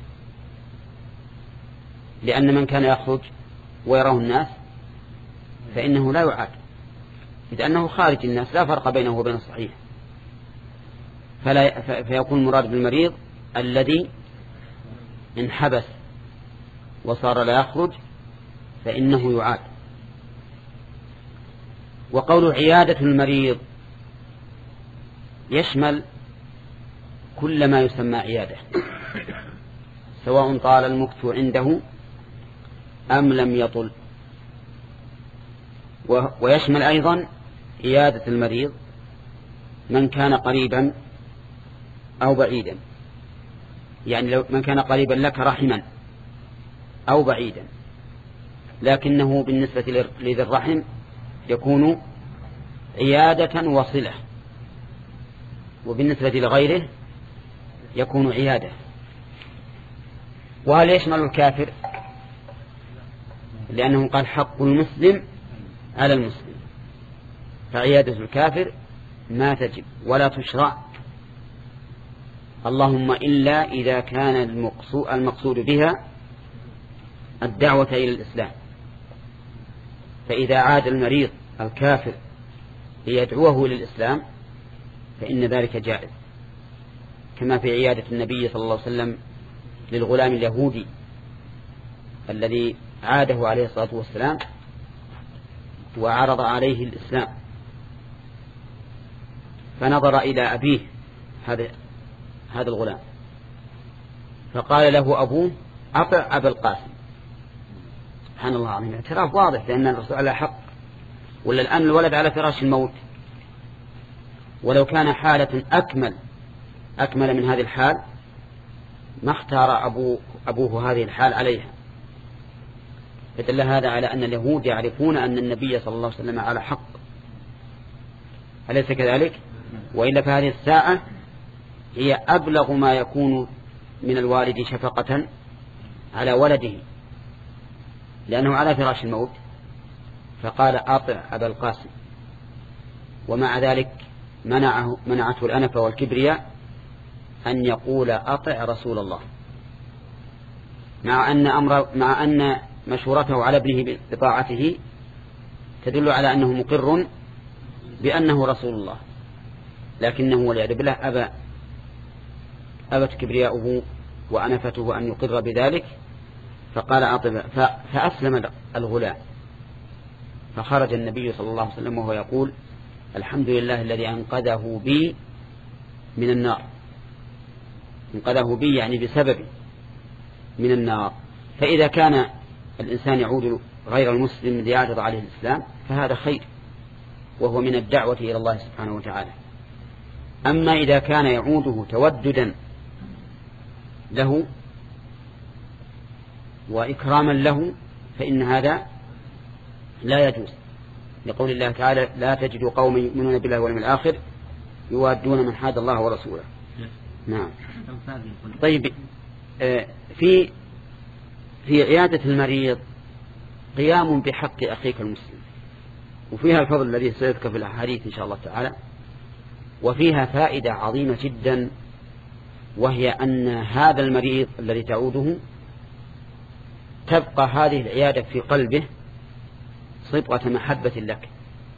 لأن من كان يخرج ويراه الناس فإنه لا يعاد، إذ أنه خارج الناس لا فرق بينه وبين الصحيح. فلا فيكون المراد بالمريض الذي انحبس وصار لا يخرج فإنه يعاد. وقول عيادة المريض يشمل كل ما يسمى عيادة، سواء طال المكث عنده أم لم يطل. ويشمل أيضا عيادة المريض من كان قريبا أو بعيدا، يعني لو من كان قريبا لك رحما أو بعيدا، لكنه بالنسبة لذي الرحم يكون عيادة وصلة، وبالنسبة لغيره يكون عيادة. وهل يشمل الكافر؟ لأنه قال حق المسلم على المسلم، فعيادة الكافر ما تجب ولا تشرع، اللهم إلا إذا كان المقصود بها الدعوة إلى الإسلام، فإذا عاد المريض الكافر ليدعوه إلى الإسلام فإن ذلك جائز، كما في عيادة النبي صلى الله عليه وسلم للغلام اليهودي الذي عاده عليه الصلاة والسلام وعرض عليه الإسلام، فنظر إلى أبيه هذا هذا الغلام فقال له أبوه أطع أبا القاسم. سبحان الله العظيم، اعتراف واضح لأن الرسول على حق، ولا الآن الولد على فراش الموت، ولو كان حالة أكمل أكمل من هذه الحال ما اختار أبوه, أبوه هذه الحال عليها. فدل هذا على أن اليهود يعرفون أن النبي صلى الله عليه وسلم على حق، أليس كذلك؟ وإلا فهذه الساعة هي أبلغ ما يكون من الوالد شفقة على ولده، لأنه على فراش الموت فقال أطع أبا القاسم، ومع ذلك منعه منعته الأنفة والكبرياء أن يقول أطع رسول الله، مع أن أمر مع أن مشورته على ابنه بطاعته تدل على أنه مقر بأنه رسول الله، لكنه والعياذ بالله أبى أبت كبرياؤه وأنفته أن يقر بذلك، فقال أطع، فأسلم الغلام، فخرج النبي صلى الله عليه وسلم وهو يقول الحمد لله الذي أنقذه بي من النار، انقذه بي يعني بسبب من النار. فإذا كان الإنسان يعود غير المسلم ليعرض عليه الإسلام فهذا خير، وهو من الدعوة إلى الله سبحانه وتعالى. أما إذا كان يعوده توددا له وإكراما له فإن هذا لا يجوز، لقول الله تعالى لا تجد قوم يؤمنون بالله واليوم الآخر يوادون من حاد الله ورسوله. نعم. طيب، في في عيادة المريض قيام بحق أخيك المسلم، وفيها الفضل الذي سيذكر في الأحاديث إن شاء الله تعالى، وفيها فائدة عظيمة جدا، وهي أن هذا المريض الذي تعوده تبقى هذه العيادة في قلبه صبغة محبة لك،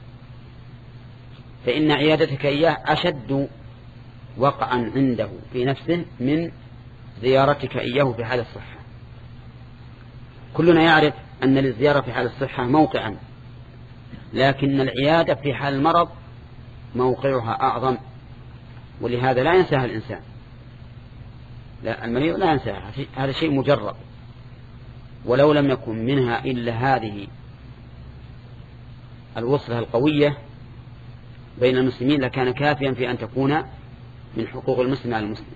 فإن عيادتك إياه أشد وقعا عنده في نفسه من زيارتك إياه في حال الصحة. كلنا يعرف أن للزيارة في حال الصحة موقعا، لكن العيادة في حال المرض موقعها أعظم، ولهذا لا ينساها الإنسان. لا، المريض لا ينساها، هذا شيء مجرد، ولو لم يكن منها إلا هذه الوصلة القوية بين المسلمين لكان كافيا في أن تكون من حقوق المسلم على المسلم.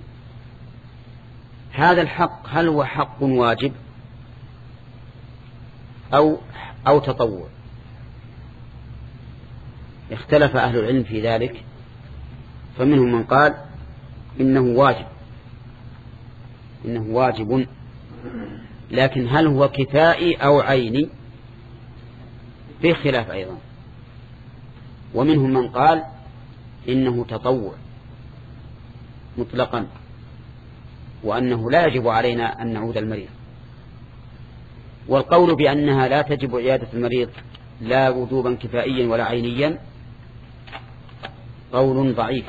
هذا الحق هل هو حق واجب أو أو تطوع؟ اختلف أهل العلم في ذلك، فمنهم من قال إنه واجب إنه واجب لكن هل هو كفائي أو عيني في خلاف أيضا. ومنهم من قال إنه تطوع مطلقا، وأنه لا يجب علينا أن نعود المريض. والقول بأنها لا تجب عيادة المريض لا وجوبا كفائيا ولا عينيا قول ضعيف،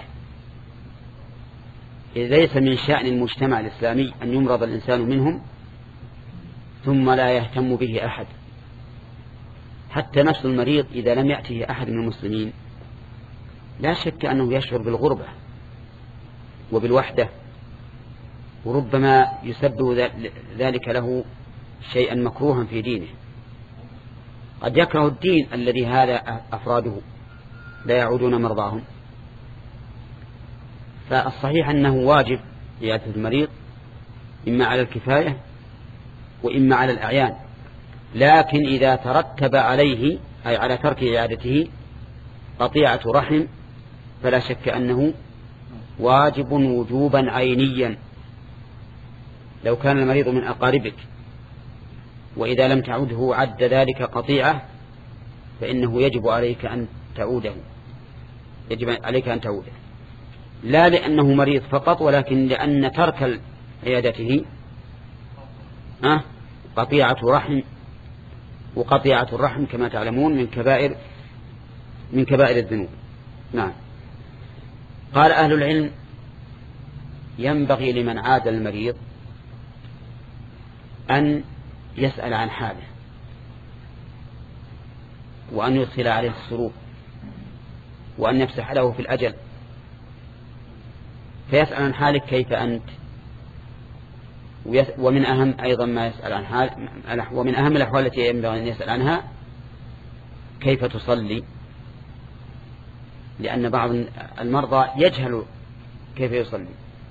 إذ ليس من شأن المجتمع الإسلامي أن يمرض الإنسان منهم ثم لا يهتم به أحد. حتى نفس المريض إذا لم يأته أحد من المسلمين لا شك أنه يشعر بالغربة وبالوحدة، وربما يسبب ذلك له شيئا مكروها في دينه، قد يكره الدين الذي هذا أفراده لا يعودون مرضاهم. فالصحيح أنه واجب عيادة المريض إما على الكفاية وإما على الأعيان، لكن إذا ترتب عليه أي على ترك عيادته قطيعة رحم فلا شك أنه واجب وجوبا عينيا. لو كان المريض من أقاربك وإذا لم تعوده عد ذلك قطيعة فإنه يجب عليك أن تعوده يجب عليك أن تعوده لا لأنه مريض فقط، ولكن لأن ترك عيادته أه قطيعة رحم، وقطيعة الرحم كما تعلمون من كبائر من كبائر الذنوب. نعم. قال أهل العلم ينبغي لمن عاد المريض أن يسأل عن حاله وأن يدخل عليه السرور وأن يفسح له في الأجل، فيسأل عن حالك كيف أنت، ومن أهم أيضا ما يسأل عن حال ومن أهم الأحوال التي ينبغي أن يسأل عنها كيف تصلي، لأن بعض المرضى يجهل كيف يصلي.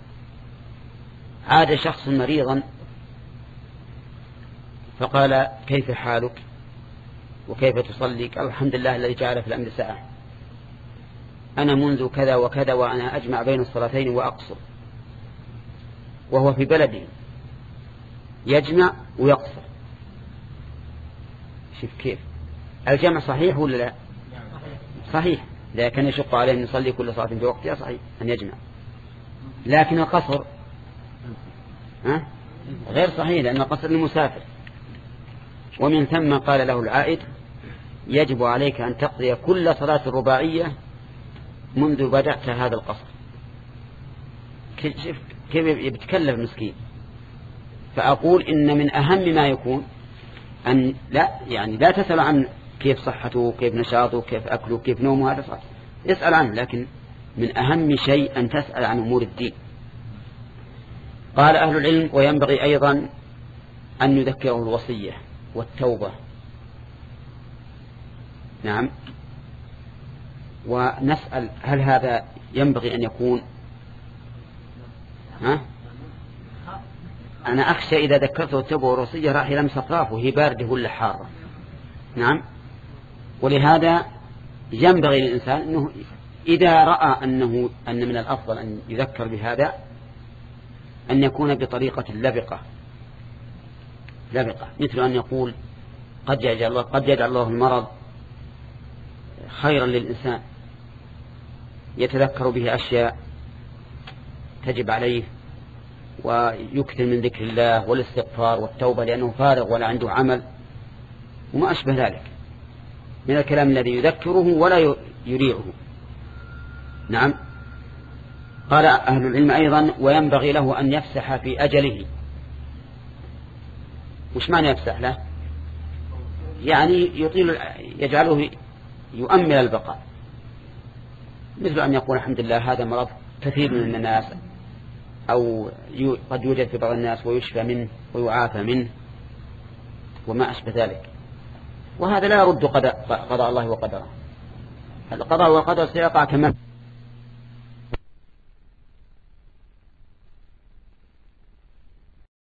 عاد شخص مريضا فقال كيف حالك وكيف تصلي؟ قال الحمد لله الذي جعل في الأمر ساعة، أنا منذ كذا وكذا وأنا أجمع بين الصلاتين وأقصر، وهو في بلده يجمع ويقصر. شوف كيف الجمع صحيح ولا لا؟ صحيح، إذا كان يشق عليه أن يصلي كل صلاة في وقتها صحيح أن يجمع، لكن القصر ها؟ غير صحيح لأن القصر للمسافر. ومن ثم قال له العائد يجب عليك أن تقضي كل صلاة رباعية منذ بدأت هذا القصر. كيف يتكلف مسكين. فأقول إن من أهم ما يكون أن لا يعني لا تسأل عن كيف صحته كيف نشاطه كيف أكله كيف نومه، هذا صح يسأل عنه، لكن من أهم شيء أن تسأل عن أمور الدين. قال أهل العلم وينبغي أيضا أن يذكره الوصية والتوبة. نعم. ونسأل هل هذا ينبغي أن يكون ها؟ أنا أخشى إذا ذكرته التوبة والوصية راح يلمس أطرافه وهي باردة ولا حارة. نعم. ولهذا ينبغي للإنسان أنه إذا رأى أنه أن من الأفضل أن يذكر بهذا أن يكون بطريقة لبقة لبقة مثل أن يقول قد يجعل الله, قد يجعل الله المرض خيرا للإنسان، يتذكر به أشياء تجب عليه ويكثر من ذكر الله والاستغفار والتوبة لأنه فارغ ولا عنده عمل وما أشبه ذلك من الكلام الذي يذكره ولا يريعه. نعم. قال أهل العلم أيضا وينبغي له أن يفسح في أجله. وش معنى يفسح له؟ يعني يطيل يجعله يؤمل البقاء، مثل أن يقول الحمد لله هذا مرض كثير من الناس أو قد يوجد في بعض الناس ويشفى منه ويعافى منه وما أشبه ذلك، وهذا لا يرد قضاء الله وقدره. القضاء والقدر سيقع كما